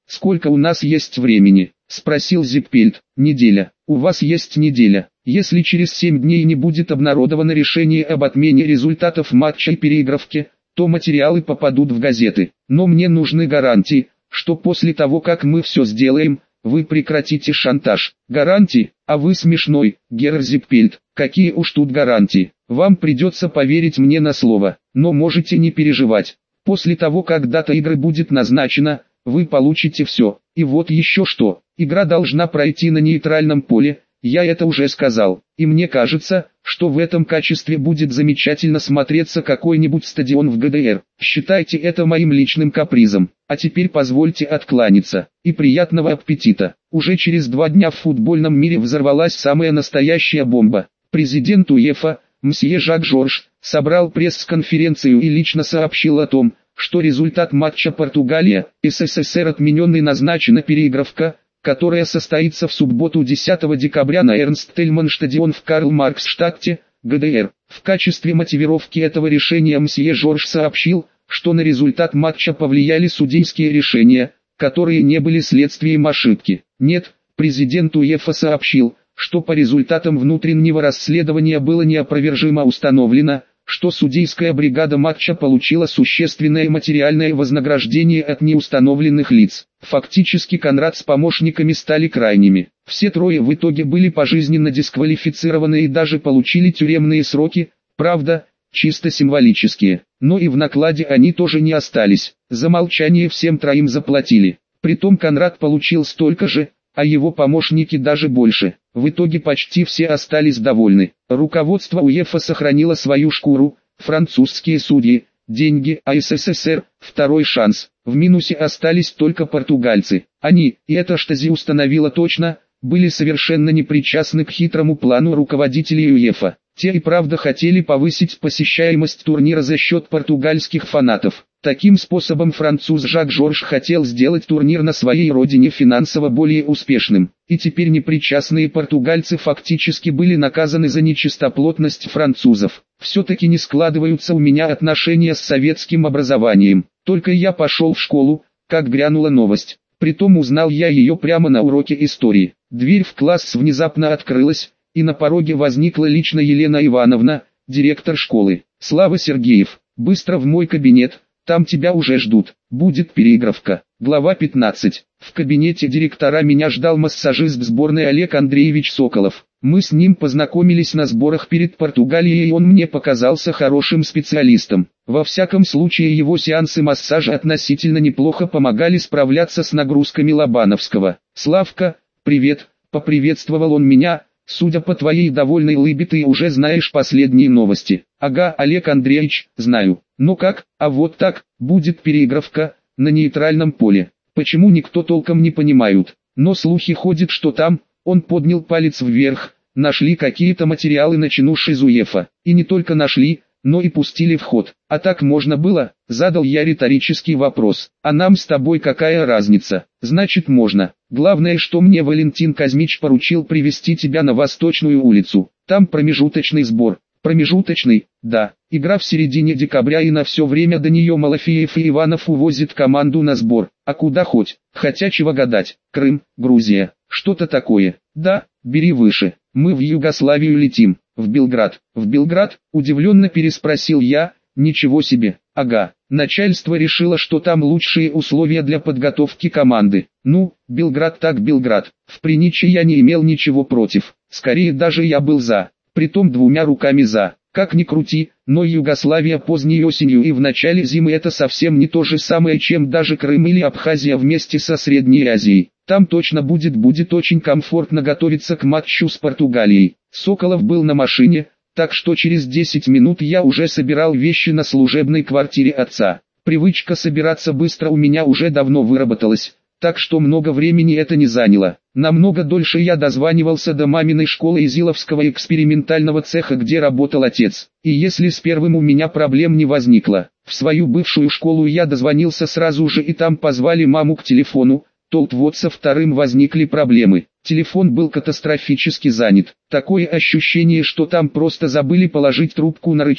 «Сколько у нас есть времени?» – спросил Зиппельд. «Неделя. У вас есть неделя. Если через семь дней не будет обнародовано решение об отмене результатов матча и переигровки, то материалы попадут в газеты. Но мне нужны гарантии, что после того, как мы все сделаем, вы прекратите шантаж». «Гарантии? А вы смешной, Герр Зиппельд. Какие уж тут гарантии? Вам придется поверить мне на слово, но можете не переживать. После того, как дата игры будет назначена, вы получите все. И вот еще что, игра должна пройти на нейтральном поле, я это уже сказал, и мне кажется, что в этом качестве будет замечательно смотреться какой-нибудь стадион в ГДР. Считайте это моим личным капризом. А теперь позвольте откланяться, и приятного аппетита». Уже через два дня в футбольном мире взорвалась самая настоящая бомба. Президент УЕФА, мсье Жак Жорж, собрал пресс-конференцию и лично сообщил о том, что результат матча Португалия-СССР отменен и назначена переигровка, которая состоится в субботу десятого декабря на Эрнст-Тельман-стадион в Карл-Маркс-штадте, ГДР. В качестве мотивировки этого решения мсье Жорж сообщил, что на результат матча повлияли судейские решения, которые не были следствием ошибки. Нет, президент УЕФА сообщил, что по результатам внутреннего расследования было неопровержимо установлено, что судейская бригада матча получила существенное материальное вознаграждение от неустановленных лиц. Фактически Конрад с помощниками стали крайними. Все трое в итоге были пожизненно дисквалифицированы и даже получили тюремные сроки, правда, чисто символические. Но и в накладе они тоже не остались. За молчание всем троим заплатили. Притом Конрад получил столько же, а его помощники даже больше. В итоге почти все остались довольны. Руководство УЕФА сохранило свою шкуру, французские судьи, деньги, а СССР – второй шанс. В минусе остались только португальцы. Они, и это Штази установило точно, были совершенно непричастны к хитрому плану руководителей УЕФА. Те и правда хотели повысить посещаемость турнира за счет португальских фанатов. Таким способом француз Жак Жорж хотел сделать турнир на своей родине финансово более успешным. И теперь непричастные португальцы фактически были наказаны за нечистоплотность французов. Все-таки не складываются у меня отношения с советским образованием. Только я пошел в школу, как грянула новость. Притом узнал я ее прямо на уроке истории. Дверь в класс внезапно открылась, и на пороге возникла лично Елена Ивановна, директор школы. «Слава Сергеев, быстро в мой кабинет, там тебя уже ждут, будет переигровка». Глава пятнадцать. В кабинете директора меня ждал массажист сборной Олег Андреевич Соколов. Мы с ним познакомились на сборах перед Португалией, и он мне показался хорошим специалистом. Во всяком случае, его сеансы массажа относительно неплохо помогали справляться с нагрузками Лобановского. «Славка, привет», — поприветствовал он меня. «Судя по твоей довольной улыбе, ты уже знаешь последние новости». «Ага, Олег Андреевич, знаю. Ну как, а вот так, будет переигровка, на нейтральном поле. Почему, никто толком не понимает. Но слухи ходят, что там», он поднял палец вверх, «нашли какие-то материалы, начинувшие из УЕФА. И не только нашли, но и пустили в ход. А так можно было?» Задал я риторический вопрос. «А нам с тобой какая разница?» «Значит, можно. Главное, что мне Валентин Казмич поручил привести тебя на Восточную улицу. Там промежуточный сбор». «Промежуточный, да. Игра в середине декабря, и на все время до нее Малафеев и Иванов увозит команду на сбор. А куда хоть? Хотя чего гадать. Крым, Грузия, что-то такое. Да, бери выше. Мы в Югославию летим. В Белград». «В Белград?» – удивленно переспросил я. «Ничего себе. Ага. Начальство решило, что там лучшие условия для подготовки команды. Ну, Белград так Белград. В Приниче я не имел ничего против. Скорее даже я был за. Притом двумя руками за. Как ни крути, но Югославия поздней осенью и в начале зимы — это совсем не то же самое, чем даже Крым или Абхазия вместе со Средней Азией. Там точно будет будет очень комфортно готовиться к матчу с Португалией». Соколов был на машине, так что через десять минут я уже собирал вещи на служебной квартире отца. Привычка собираться быстро у меня уже давно выработалась, так что много времени это не заняло. Намного дольше я дозванивался до маминой школы и Зиловского экспериментального цеха, где работал отец. И если с первым у меня проблем не возникло, в свою бывшую школу я дозвонился сразу же, и там позвали маму к телефону. Тут вот со вторым возникли проблемы. Телефон был катастрофически занят. Такое ощущение, что там просто забыли положить трубку на рычаг.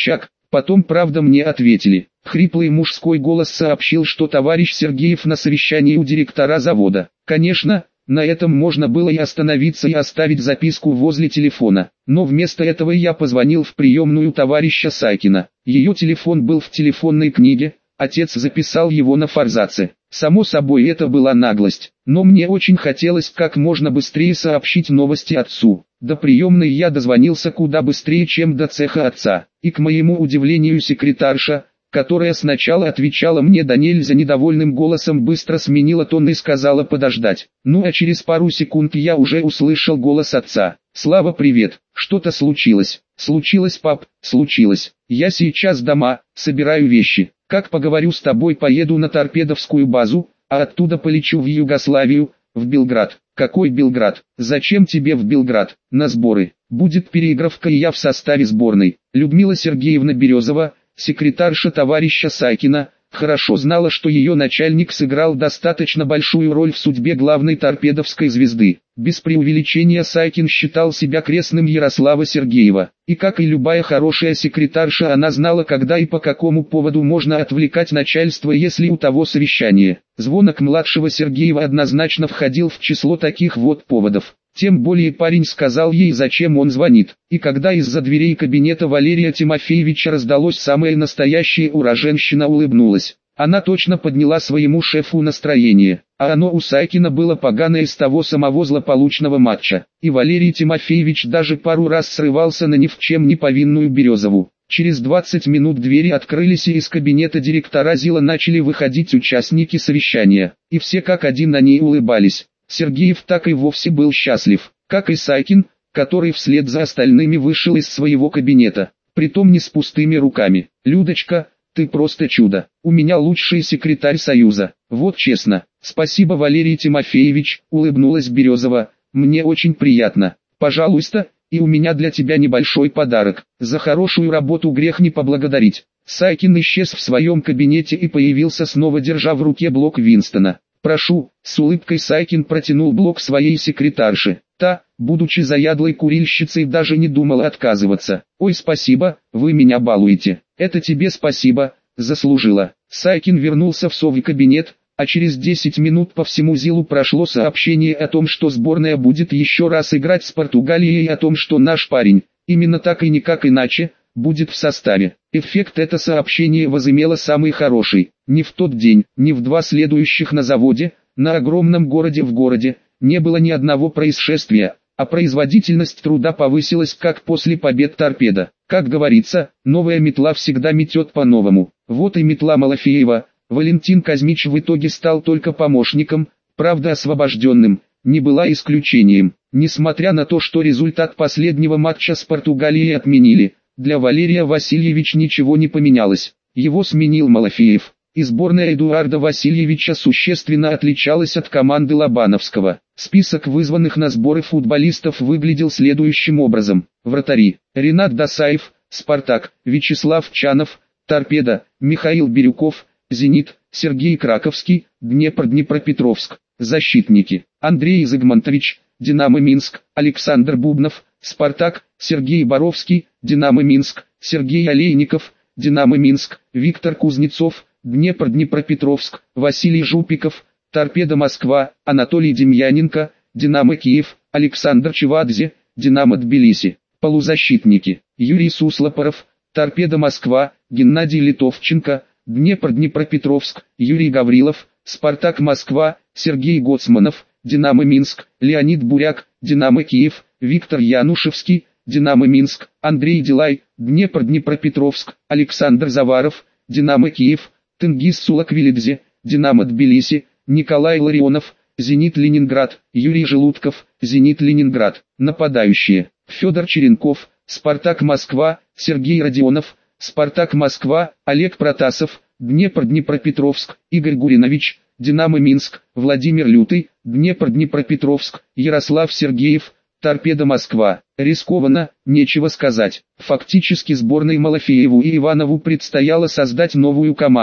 Потом, правда, мне ответили. Хриплый мужской голос сообщил, что товарищ Сергеев на совещании у директора завода. Конечно, на этом можно было и остановиться и оставить записку возле телефона. Но вместо этого я позвонил в приемную товарища Сайкина. Ее телефон был в телефонной книге, отец записал его на форзаце. Само собой, это была наглость, но мне очень хотелось как можно быстрее сообщить новости отцу. До приемной я дозвонился куда быстрее, чем до цеха отца. И к моему удивлению секретарша, которая сначала отвечала мне да нельзя недовольным голосом, быстро сменила тон и сказала подождать. Ну а через пару секунд я уже услышал голос отца. «Слава, привет, что-то случилось?» «Случилось, пап, случилось. Я сейчас дома, собираю вещи. Как поговорю с тобой, поеду на торпедовскую базу, а оттуда полечу в Югославию, в Белград». «Какой Белград? Зачем тебе в Белград?» «На сборы. Будет переигровка и я в составе сборной». Людмила Сергеевна Березова, секретарша товарища Сайкина, хорошо знала, что ее начальник сыграл достаточно большую роль в судьбе главной торпедовской звезды. Без преувеличения Сайкин считал себя крестным Ярослава Сергеева. И как и любая хорошая секретарша, она знала, когда и по какому поводу можно отвлекать начальство, если у того совещание. Звонок младшего Сергеева однозначно входил в число таких вот поводов. Тем более парень сказал ей, зачем он звонит. И когда из-за дверей кабинета Валерия Тимофеевича раздалось самое настоящее «ура», женщина улыбнулась. Она точно подняла своему шефу настроение, а оно у Сайкина было поганое с того самого злополучного матча. И Валерий Тимофеевич даже пару раз срывался на ни в чем не повинную Березову. Через двадцать минут двери открылись, и из кабинета директора ЗИЛа начали выходить участники совещания. И все как один на ней улыбались. Сергеев так и вовсе был счастлив, как и Сайкин, который вслед за остальными вышел из своего кабинета, притом не с пустыми руками. «Людочка, ты просто чудо, у меня лучший секретарь Союза, вот честно». «Спасибо, Валерий Тимофеевич», — улыбнулась Березова, «мне очень приятно. Пожалуйста, и у меня для тебя небольшой подарок. За хорошую работу грех не поблагодарить». Сайкин исчез в своем кабинете и появился снова, держа в руке блок Винстона. «Прошу», — с улыбкой Сайкин протянул блок своей секретарше. Та, будучи заядлой курильщицей, даже не думала отказываться. «Ой, спасибо, вы меня балуете». «Это тебе спасибо, заслужила». Сайкин вернулся в свой кабинет, а через десять минут по всему ЗИЛу прошло сообщение о том, что сборная будет еще раз играть с Португалией, и о том, что наш парень, именно так и никак иначе, будет в составе. Эффект это сообщение возымело самый хороший. Ни в тот день, ни в два следующих на заводе, на огромном городе в городе, не было ни одного происшествия, а производительность труда повысилась как после побед торпеда. Как говорится, новая метла всегда метет по-новому. Вот и метла Малафеева. Валентин Казмич в итоге стал только помощником, правда освобожденным, не была исключением. Несмотря на то, что результат последнего матча с Португалией отменили, для Валерия Васильевича ничего не поменялось. Его сменил Малафеев, и сборная Эдуарда Васильевича существенно отличалась от команды Лобановского. Список вызванных на сборы футболистов выглядел следующим образом. Вратари: Ренат Досаев, Спартак; Вячеслав Чанов, Торпедо; Михаил Бирюков, Зенит; Сергей Краковский, Днепр Днепропетровск. Защитники: Андрей Зигмантович, Динамо Минск; Александр Бубнов, Спартак; Сергей Боровский, Динамо Минск; Сергей Олейников, Динамо Минск; Виктор Кузнецов, Днепр Днепропетровск; Василий Жупиков, Торпедо Москва; Анатолий Демьяненко, Динамо Киев; Александр Чевадзе, Динамо Тбилиси. Полузащитники: Юрий Суслопоров, Торпедо Москва; Геннадий Литовченко, Днепр Днепропетровск; Юрий Гаврилов, Спартак Москва; Сергей Гоцманов, Динамо Минск; Леонид Буряк, Динамо Киев; Виктор Янушевский, Динамо Минск; Андрей Дилай, Днепр Днепропетровск; Александр Заваров, Динамо Киев; Тенгиз Сулаквилидзе, Динамо Тбилиси; Николай Ларионов, Зенит Ленинград; Юрий Желудков, Зенит Ленинград. Нападающие: Федор Черенков, Спартак Москва; Сергей Родионов, Спартак Москва; Олег Протасов, Днепр Днепропетровск; Игорь Гуринович, Динамо Минск; Владимир Лютый, Днепр Днепропетровск; Ярослав Сергеев, Торпедо Москва. Рискованно, нечего сказать. Фактически сборной Малафееву и Иванову предстояло создать новую команду.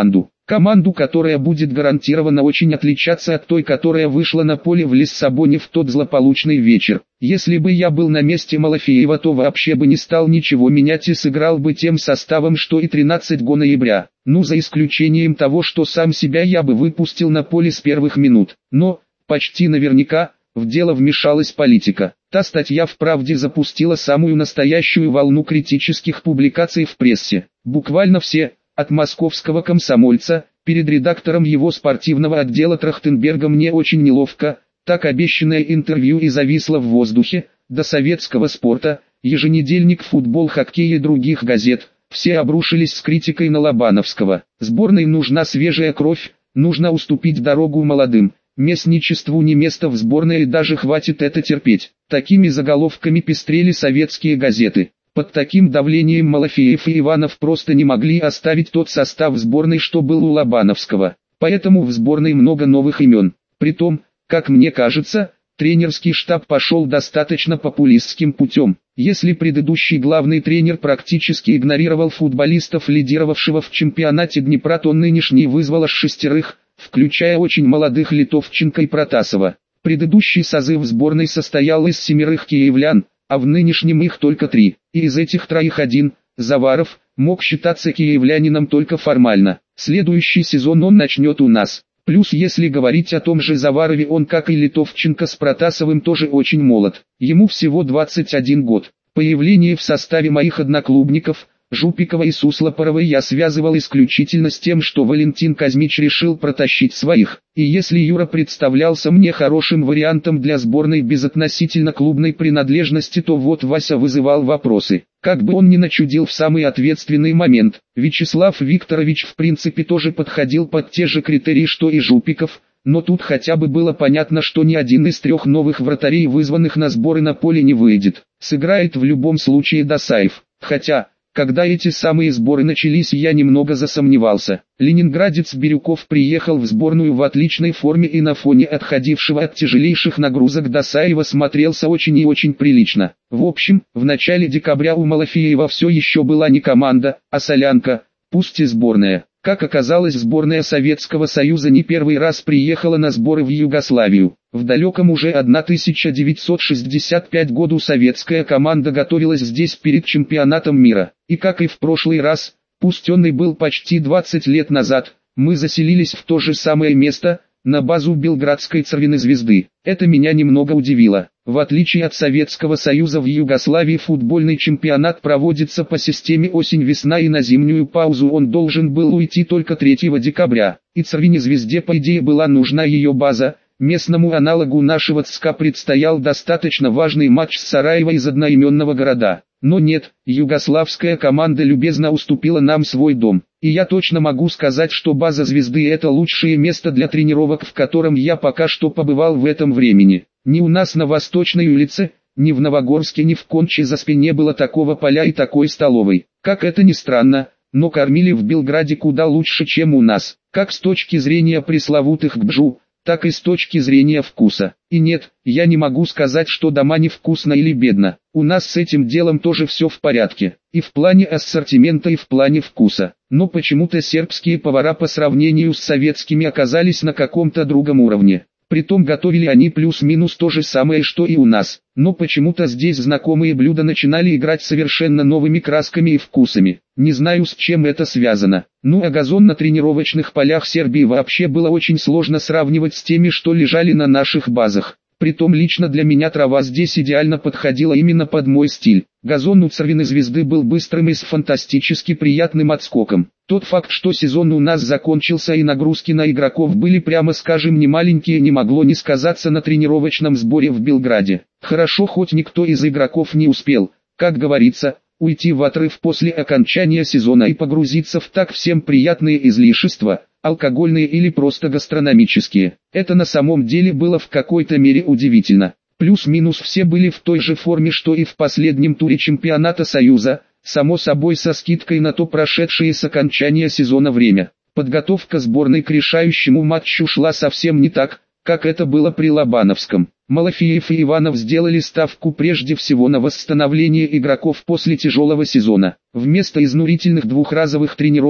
Команду, которая будет гарантированно очень отличаться от той, которая вышла на поле в Лиссабоне в тот злополучный вечер. Если бы я был на месте Малафеева, то вообще бы не стал ничего менять и сыграл бы тем составом, что и тринадцатого ноября. Ну, за исключением того, что сам себя я бы выпустил на поле с первых минут. Но, почти наверняка, в дело вмешалась политика. Та статья в «Правде» запустила самую настоящую волну критических публикаций в прессе. Буквально все, от московского комсомольца, перед редактором его спортивного отдела Трахтенбергом не очень неловко, так обещанное интервью и зависло в воздухе, до советского спорта, еженедельник «Футбол», «Хоккей» и других газет, все обрушились с критикой на Лобановского. Сборной нужна свежая кровь, нужно уступить дорогу молодым. Местничеству не место в сборной и даже хватит это терпеть. Такими заголовками пестрели советские газеты. Под таким давлением Малафеев и Иванов просто не могли оставить тот состав сборной, что был у Лобановского. Поэтому в сборной много новых имен. Притом, как мне кажется, тренерский штаб пошел достаточно популистским путем. Если предыдущий главный тренер практически игнорировал футболистов, лидировавшего в чемпионате Днепра, то нынешний вызвал аж шестерых, включая очень молодых Литовченко и Протасова. Предыдущий созыв сборной состоял из семерых киевлян, а в нынешнем их только три, и из этих троих один, Заваров, мог считаться киевлянином только формально. Следующий сезон он начнет у нас. Плюс, если говорить о том же Заварове, он, как и Литовченко с Протасовым, тоже очень молод. Ему всего двадцать один год. Появление в составе моих одноклубников, Жупикова и Суслопоровой, я связывал исключительно с тем, что Валентин Казмич решил протащить своих. И если Юра представлялся мне хорошим вариантом для сборной без относительно клубной принадлежности, то вот Вася вызывал вопросы. Как бы он ни начудил в самый ответственный момент. Вячеслав Викторович в принципе тоже подходил под те же критерии, что и Жупиков, но тут хотя бы было понятно, что ни один из трех новых вратарей, вызванных на сборы, на поле не выйдет. Сыграет в любом случае Досаев. Хотя, когда эти самые сборы начались, я немного засомневался. Ленинградец Бирюков приехал в сборную в отличной форме и на фоне отходившего от тяжелейших нагрузок Досаева смотрелся очень и очень прилично. В общем, в начале декабря у Малафеева все еще была не команда, а солянка, пусть и сборная. Как оказалось, сборная Советского Союза не первый раз приехала на сборы в Югославию. В далеком уже тысяча девятьсот шестьдесят пятом году советская команда готовилась здесь перед чемпионатом мира. И как и в прошлый раз, пусть он и был почти двадцать лет назад, мы заселились в то же самое место, на базу Белградской Цервены Звезды. Это меня немного удивило. В отличие от Советского Союза, в Югославии футбольный чемпионат проводится по системе осень-весна, и на зимнюю паузу он должен был уйти только третьего декабря. И Цервене Звезде по идее была нужна ее база. Местному аналогу нашего ЦСКА предстоял достаточно важный матч с Сараево из одноименного города. Но нет, югославская команда любезно уступила нам свой дом. И я точно могу сказать, что база Звезды — это лучшее место для тренировок, в котором я пока что побывал в этом времени. Ни у нас на Восточной улице, ни в Новогорске, ни в Конче-Заспе не было такого поля и такой столовой. Как это ни странно, но кормили в Белграде куда лучше, чем у нас. Как с точки зрения пресловутых ГБЖУ, так и с точки зрения вкуса. И нет, я не могу сказать, что дома невкусно или бедно. У нас с этим делом тоже все в порядке. И в плане ассортимента, и в плане вкуса. Но почему-то сербские повара по сравнению с советскими оказались на каком-то другом уровне. Притом готовили они плюс-минус то же самое, что и у нас. Но почему-то здесь знакомые блюда начинали играть совершенно новыми красками и вкусами. Не знаю, с чем это связано. Ну а газон на тренировочных полях Сербии вообще было очень сложно сравнивать с теми, что лежали на наших базах. Притом лично для меня трава здесь идеально подходила именно под мой стиль. Газон у Цервены Звезды был быстрым и с фантастически приятным отскоком. Тот факт, что сезон у нас закончился и нагрузки на игроков были, прямо скажем, не маленькие, не могло не сказаться на тренировочном сборе в Белграде. Хорошо, хоть никто из игроков не успел, как говорится, уйти в отрыв после окончания сезона и погрузиться в так всем приятные излишества, алкогольные или просто гастрономические. Это на самом деле было в какой-то мере удивительно. Плюс-минус все были в той же форме, что и в последнем туре чемпионата Союза, само собой со скидкой на то прошедшее с окончания сезона время. Подготовка сборной к решающему матчу шла совсем не так, как это было при Лобановском. Малафеев и Иванов сделали ставку прежде всего на восстановление игроков после тяжелого сезона. Вместо изнурительных двухразовых тренировок,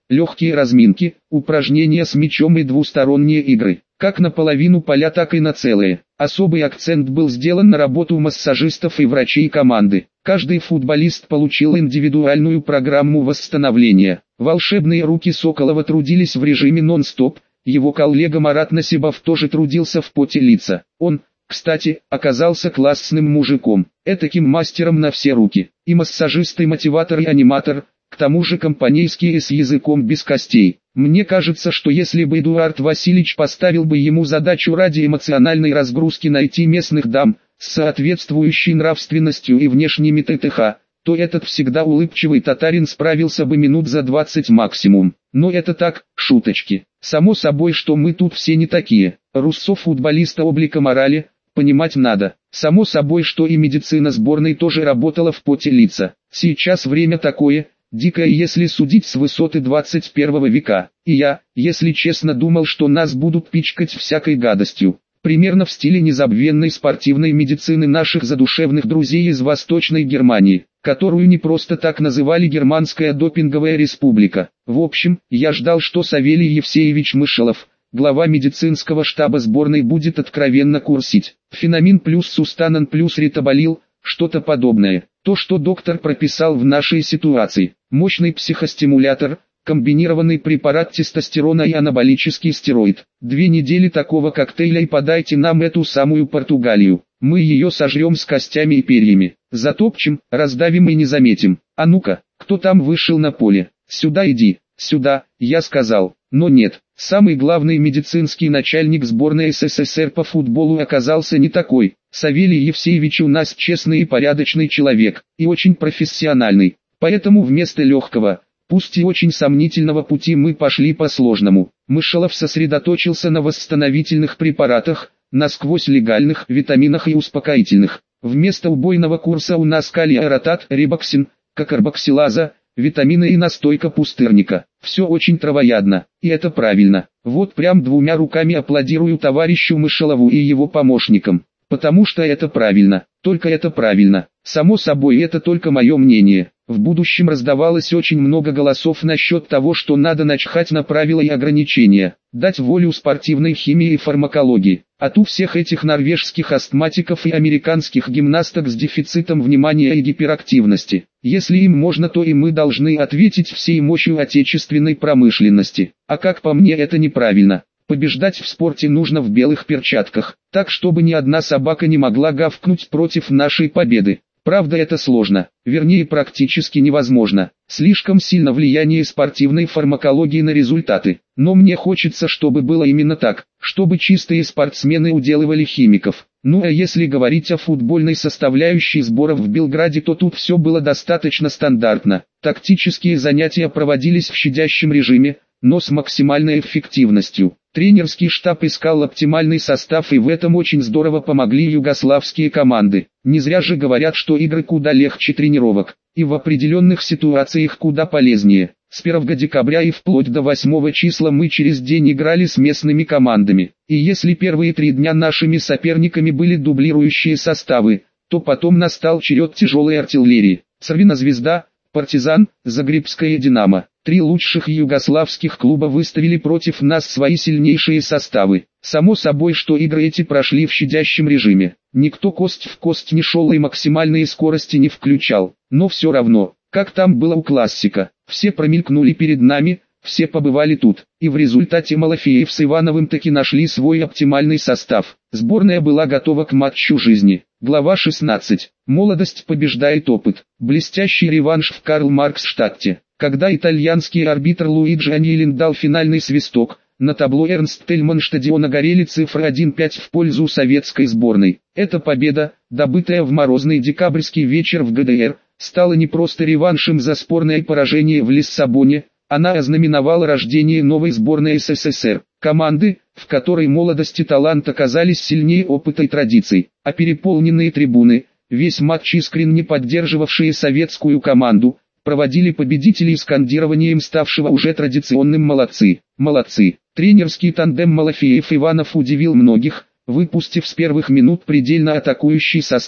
легкие разминки, упражнения с мячом и двусторонние игры, как на половину поля, так и на целое. Особый акцент был сделан на работу массажистов и врачей команды. Каждый футболист получил индивидуальную программу восстановления. Волшебные руки Соколова трудились в режиме нон-стоп, его коллега Марат Насибов тоже трудился в поте лица. Он, кстати, оказался классным мужиком, этаким мастером на все руки. И массажист, и мотиватор, и аниматор, к тому же компанейский и с языком без костей. Мне кажется, что если бы Эдуард Васильевич поставил бы ему задачу ради эмоциональной разгрузки найти местных дам, с соответствующей нравственностью и внешними ТТХ, то этот всегда улыбчивый татарин справился бы минут за двадцать максимум. Но это так, шуточки. Само собой, что мы тут все не такие. Руссо футболиста облика морали, понимать надо. Само собой, что и медицина сборной тоже работала в поте лица. Сейчас время такое, дикое, если судить с высоты двадцать первого века. И я, если честно, думал, что нас будут пичкать всякой гадостью. Примерно в стиле незабвенной спортивной медицины наших задушевных друзей из Восточной Германии, которую не просто так называли Германская допинговая республика. В общем, я ждал, что Савелий Евсеевич Мышелов, глава медицинского штаба сборной, будет откровенно курсить. Фенамин плюс Сустанан плюс Ритаболил, что-то подобное. То, что доктор прописал в нашей ситуации. Мощный психостимулятор, комбинированный препарат тестостерона и анаболический стероид. Две недели такого коктейля и подайте нам эту самую Португалию. Мы ее сожрем с костями и перьями. Затопчем, раздавим и не заметим. А ну-ка, кто там вышел на поле? Сюда иди, сюда, я сказал. Но нет, самый главный медицинский начальник сборной СССР по футболу оказался не такой. Савелий Евсеевич у нас честный и порядочный человек, и очень профессиональный. Поэтому вместо легкого, пусть и очень сомнительного пути, мы пошли по сложному. Мышелов сосредоточился на восстановительных препаратах, насквозь легальных витаминах и успокоительных. Вместо убойного курса у нас калий-аэротат, рибоксин, кокарбоксилаза, витамины и настойка пустырника. Все очень травоядно, и это правильно. Вот прям двумя руками аплодирую товарищу Мышелову и его помощникам. Потому что это правильно, только это правильно. Само собой, это только мое мнение. В будущем раздавалось очень много голосов насчет того, что надо начхать на правила и ограничения, дать волю спортивной химии и фармакологии. А у всех этих норвежских астматиков и американских гимнасток с дефицитом внимания и гиперактивности. Если им можно, то и мы должны ответить всей мощью отечественной промышленности. А как по мне, это неправильно. Побеждать в спорте нужно в белых перчатках, так чтобы ни одна собака не могла гавкнуть против нашей победы. Правда, это сложно, вернее практически невозможно. Слишком сильно влияние спортивной фармакологии на результаты. Но мне хочется, чтобы было именно так, чтобы чистые спортсмены уделывали химиков. Ну а если говорить о футбольной составляющей сборов в Белграде, то тут все было достаточно стандартно. Тактические занятия проводились в щадящем режиме, но с максимальной эффективностью. Тренерский штаб искал оптимальный состав, и в этом очень здорово помогли югославские команды. Не зря же говорят, что игры куда легче тренировок, и в определенных ситуациях куда полезнее. С первого декабря и вплоть до восьмого числа мы через день играли с местными командами. И если первые три дня нашими соперниками были дублирующие составы, то потом настал черед тяжелой артиллерии. Цервена Звезда, Партизан, Загребская Динамо. Три лучших югославских клуба выставили против нас свои сильнейшие составы. Само собой, что игры эти прошли в щадящем режиме. Никто кость в кость не шел и максимальные скорости не включал. Но все равно, как там было у классика, все промелькнули перед нами, все побывали тут. И в результате Малафеев с Ивановым таки нашли свой оптимальный состав. Сборная была готова к матчу жизни. Глава шестнадцать. Молодость побеждает опыт. Блестящий реванш в Карл-Маркс-штадте. Когда итальянский арбитр Луиджи Аньелин дал финальный свисток, на табло Эрнст-Тельман-стадиона горели цифры один пять в пользу советской сборной. Эта победа, добытая в морозный декабрьский вечер в ГДР, стала не просто реваншем за спорное поражение в Лиссабоне, она ознаменовала рождение новой сборной СССР, команды, в которой молодость и талант оказались сильнее опыта и традиций, а переполненные трибуны, весь матч искренне поддерживавшие советскую команду, проводили победителей скандированием ставшего уже традиционным «молодцы, молодцы». Тренерский тандем Малафеев-Иванов удивил многих, выпустив с первых минут предельно атакующий состав.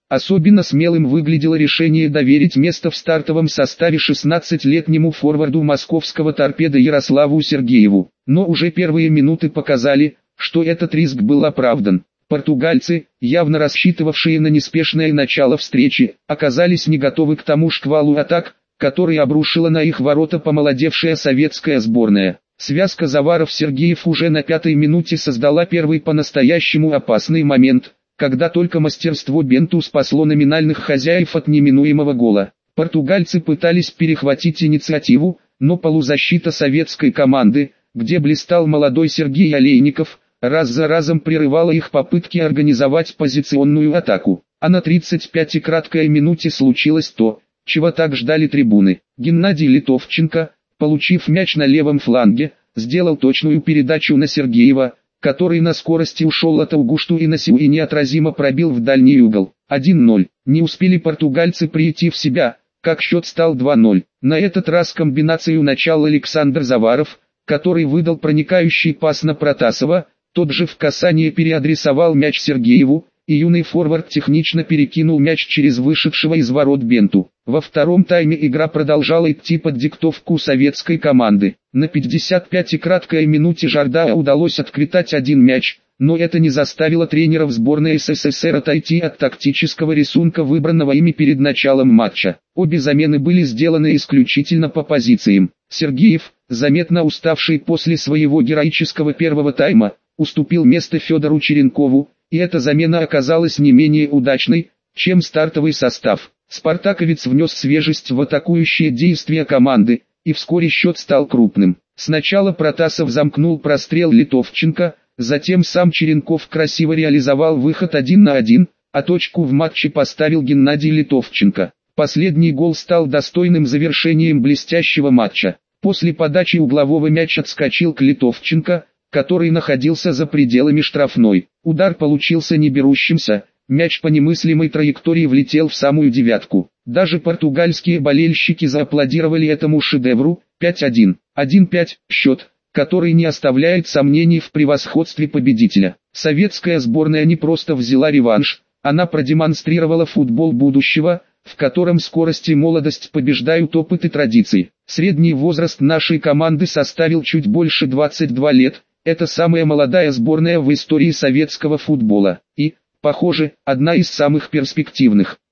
Особенно смелым выглядело решение доверить место в стартовом составе шестнадцатилетнему форварду московского «Торпедо» Ярославу Сергееву. Но уже первые минуты показали, что этот риск был оправдан. Португальцы, явно рассчитывавшие на неспешное начало встречи, оказались не готовы к тому шквалу атак, который обрушила на их ворота помолодевшая советская сборная. Связка Заваров-Сергеев уже на пятой минуте создала первый по-настоящему опасный момент, когда только мастерство Бенту спасло номинальных хозяев от неминуемого гола. Португальцы пытались перехватить инициативу, но полузащита советской команды, где блистал молодой Сергей Олейников, раз за разом прерывала их попытки организовать позиционную атаку. А на тридцать пятой краткой минуте случилось то, чего так ждали трибуны. Геннадий Литовченко, получив мяч на левом фланге, сделал точную передачу на Сергеева, который на скорости ушел от Аугушту и носил и неотразимо пробил в дальний угол. один ноль. Не успели португальцы прийти в себя, как счет стал два ноль. На этот раз комбинацию начал Александр Заваров, который выдал проникающий пас на Протасова, тот же в касании переадресовал мяч Сергееву, и юный форвард технично перекинул мяч через вышедшего из ворот Бенту. Во втором тайме игра продолжала идти под диктовку советской команды. На пятьдесят пятой краткой минуте Жордао удалось отквитать один мяч, но это не заставило тренеров сборной СССР отойти от тактического рисунка, выбранного ими перед началом матча. Обе замены были сделаны исключительно по позициям. Сергеев, заметно уставший после своего героического первого тайма, уступил место Федору Черенкову, и эта замена оказалась не менее удачной, чем стартовый состав. Спартаковец внес свежесть в атакующие действия команды, и вскоре счет стал крупным. Сначала Протасов замкнул прострел Литовченко, затем сам Черенков красиво реализовал выход один на один, а точку в матче поставил Геннадий Литовченко. Последний гол стал достойным завершением блестящего матча. После подачи углового мяч отскочил к Литовченко, который находился за пределами штрафной. Удар получился не берущимся, мяч по немыслимой траектории влетел в самую девятку. Даже португальские болельщики зааплодировали этому шедевру. пять один. один пять, счет, который не оставляет сомнений в превосходстве победителя. Советская сборная не просто взяла реванш, она продемонстрировала футбол будущего, в котором скорость и молодость побеждают опыт и традиции. Средний возраст нашей команды составил чуть больше двадцати двух лет. Это самая молодая сборная в истории советского футбола и, похоже, одна из самых перспективных.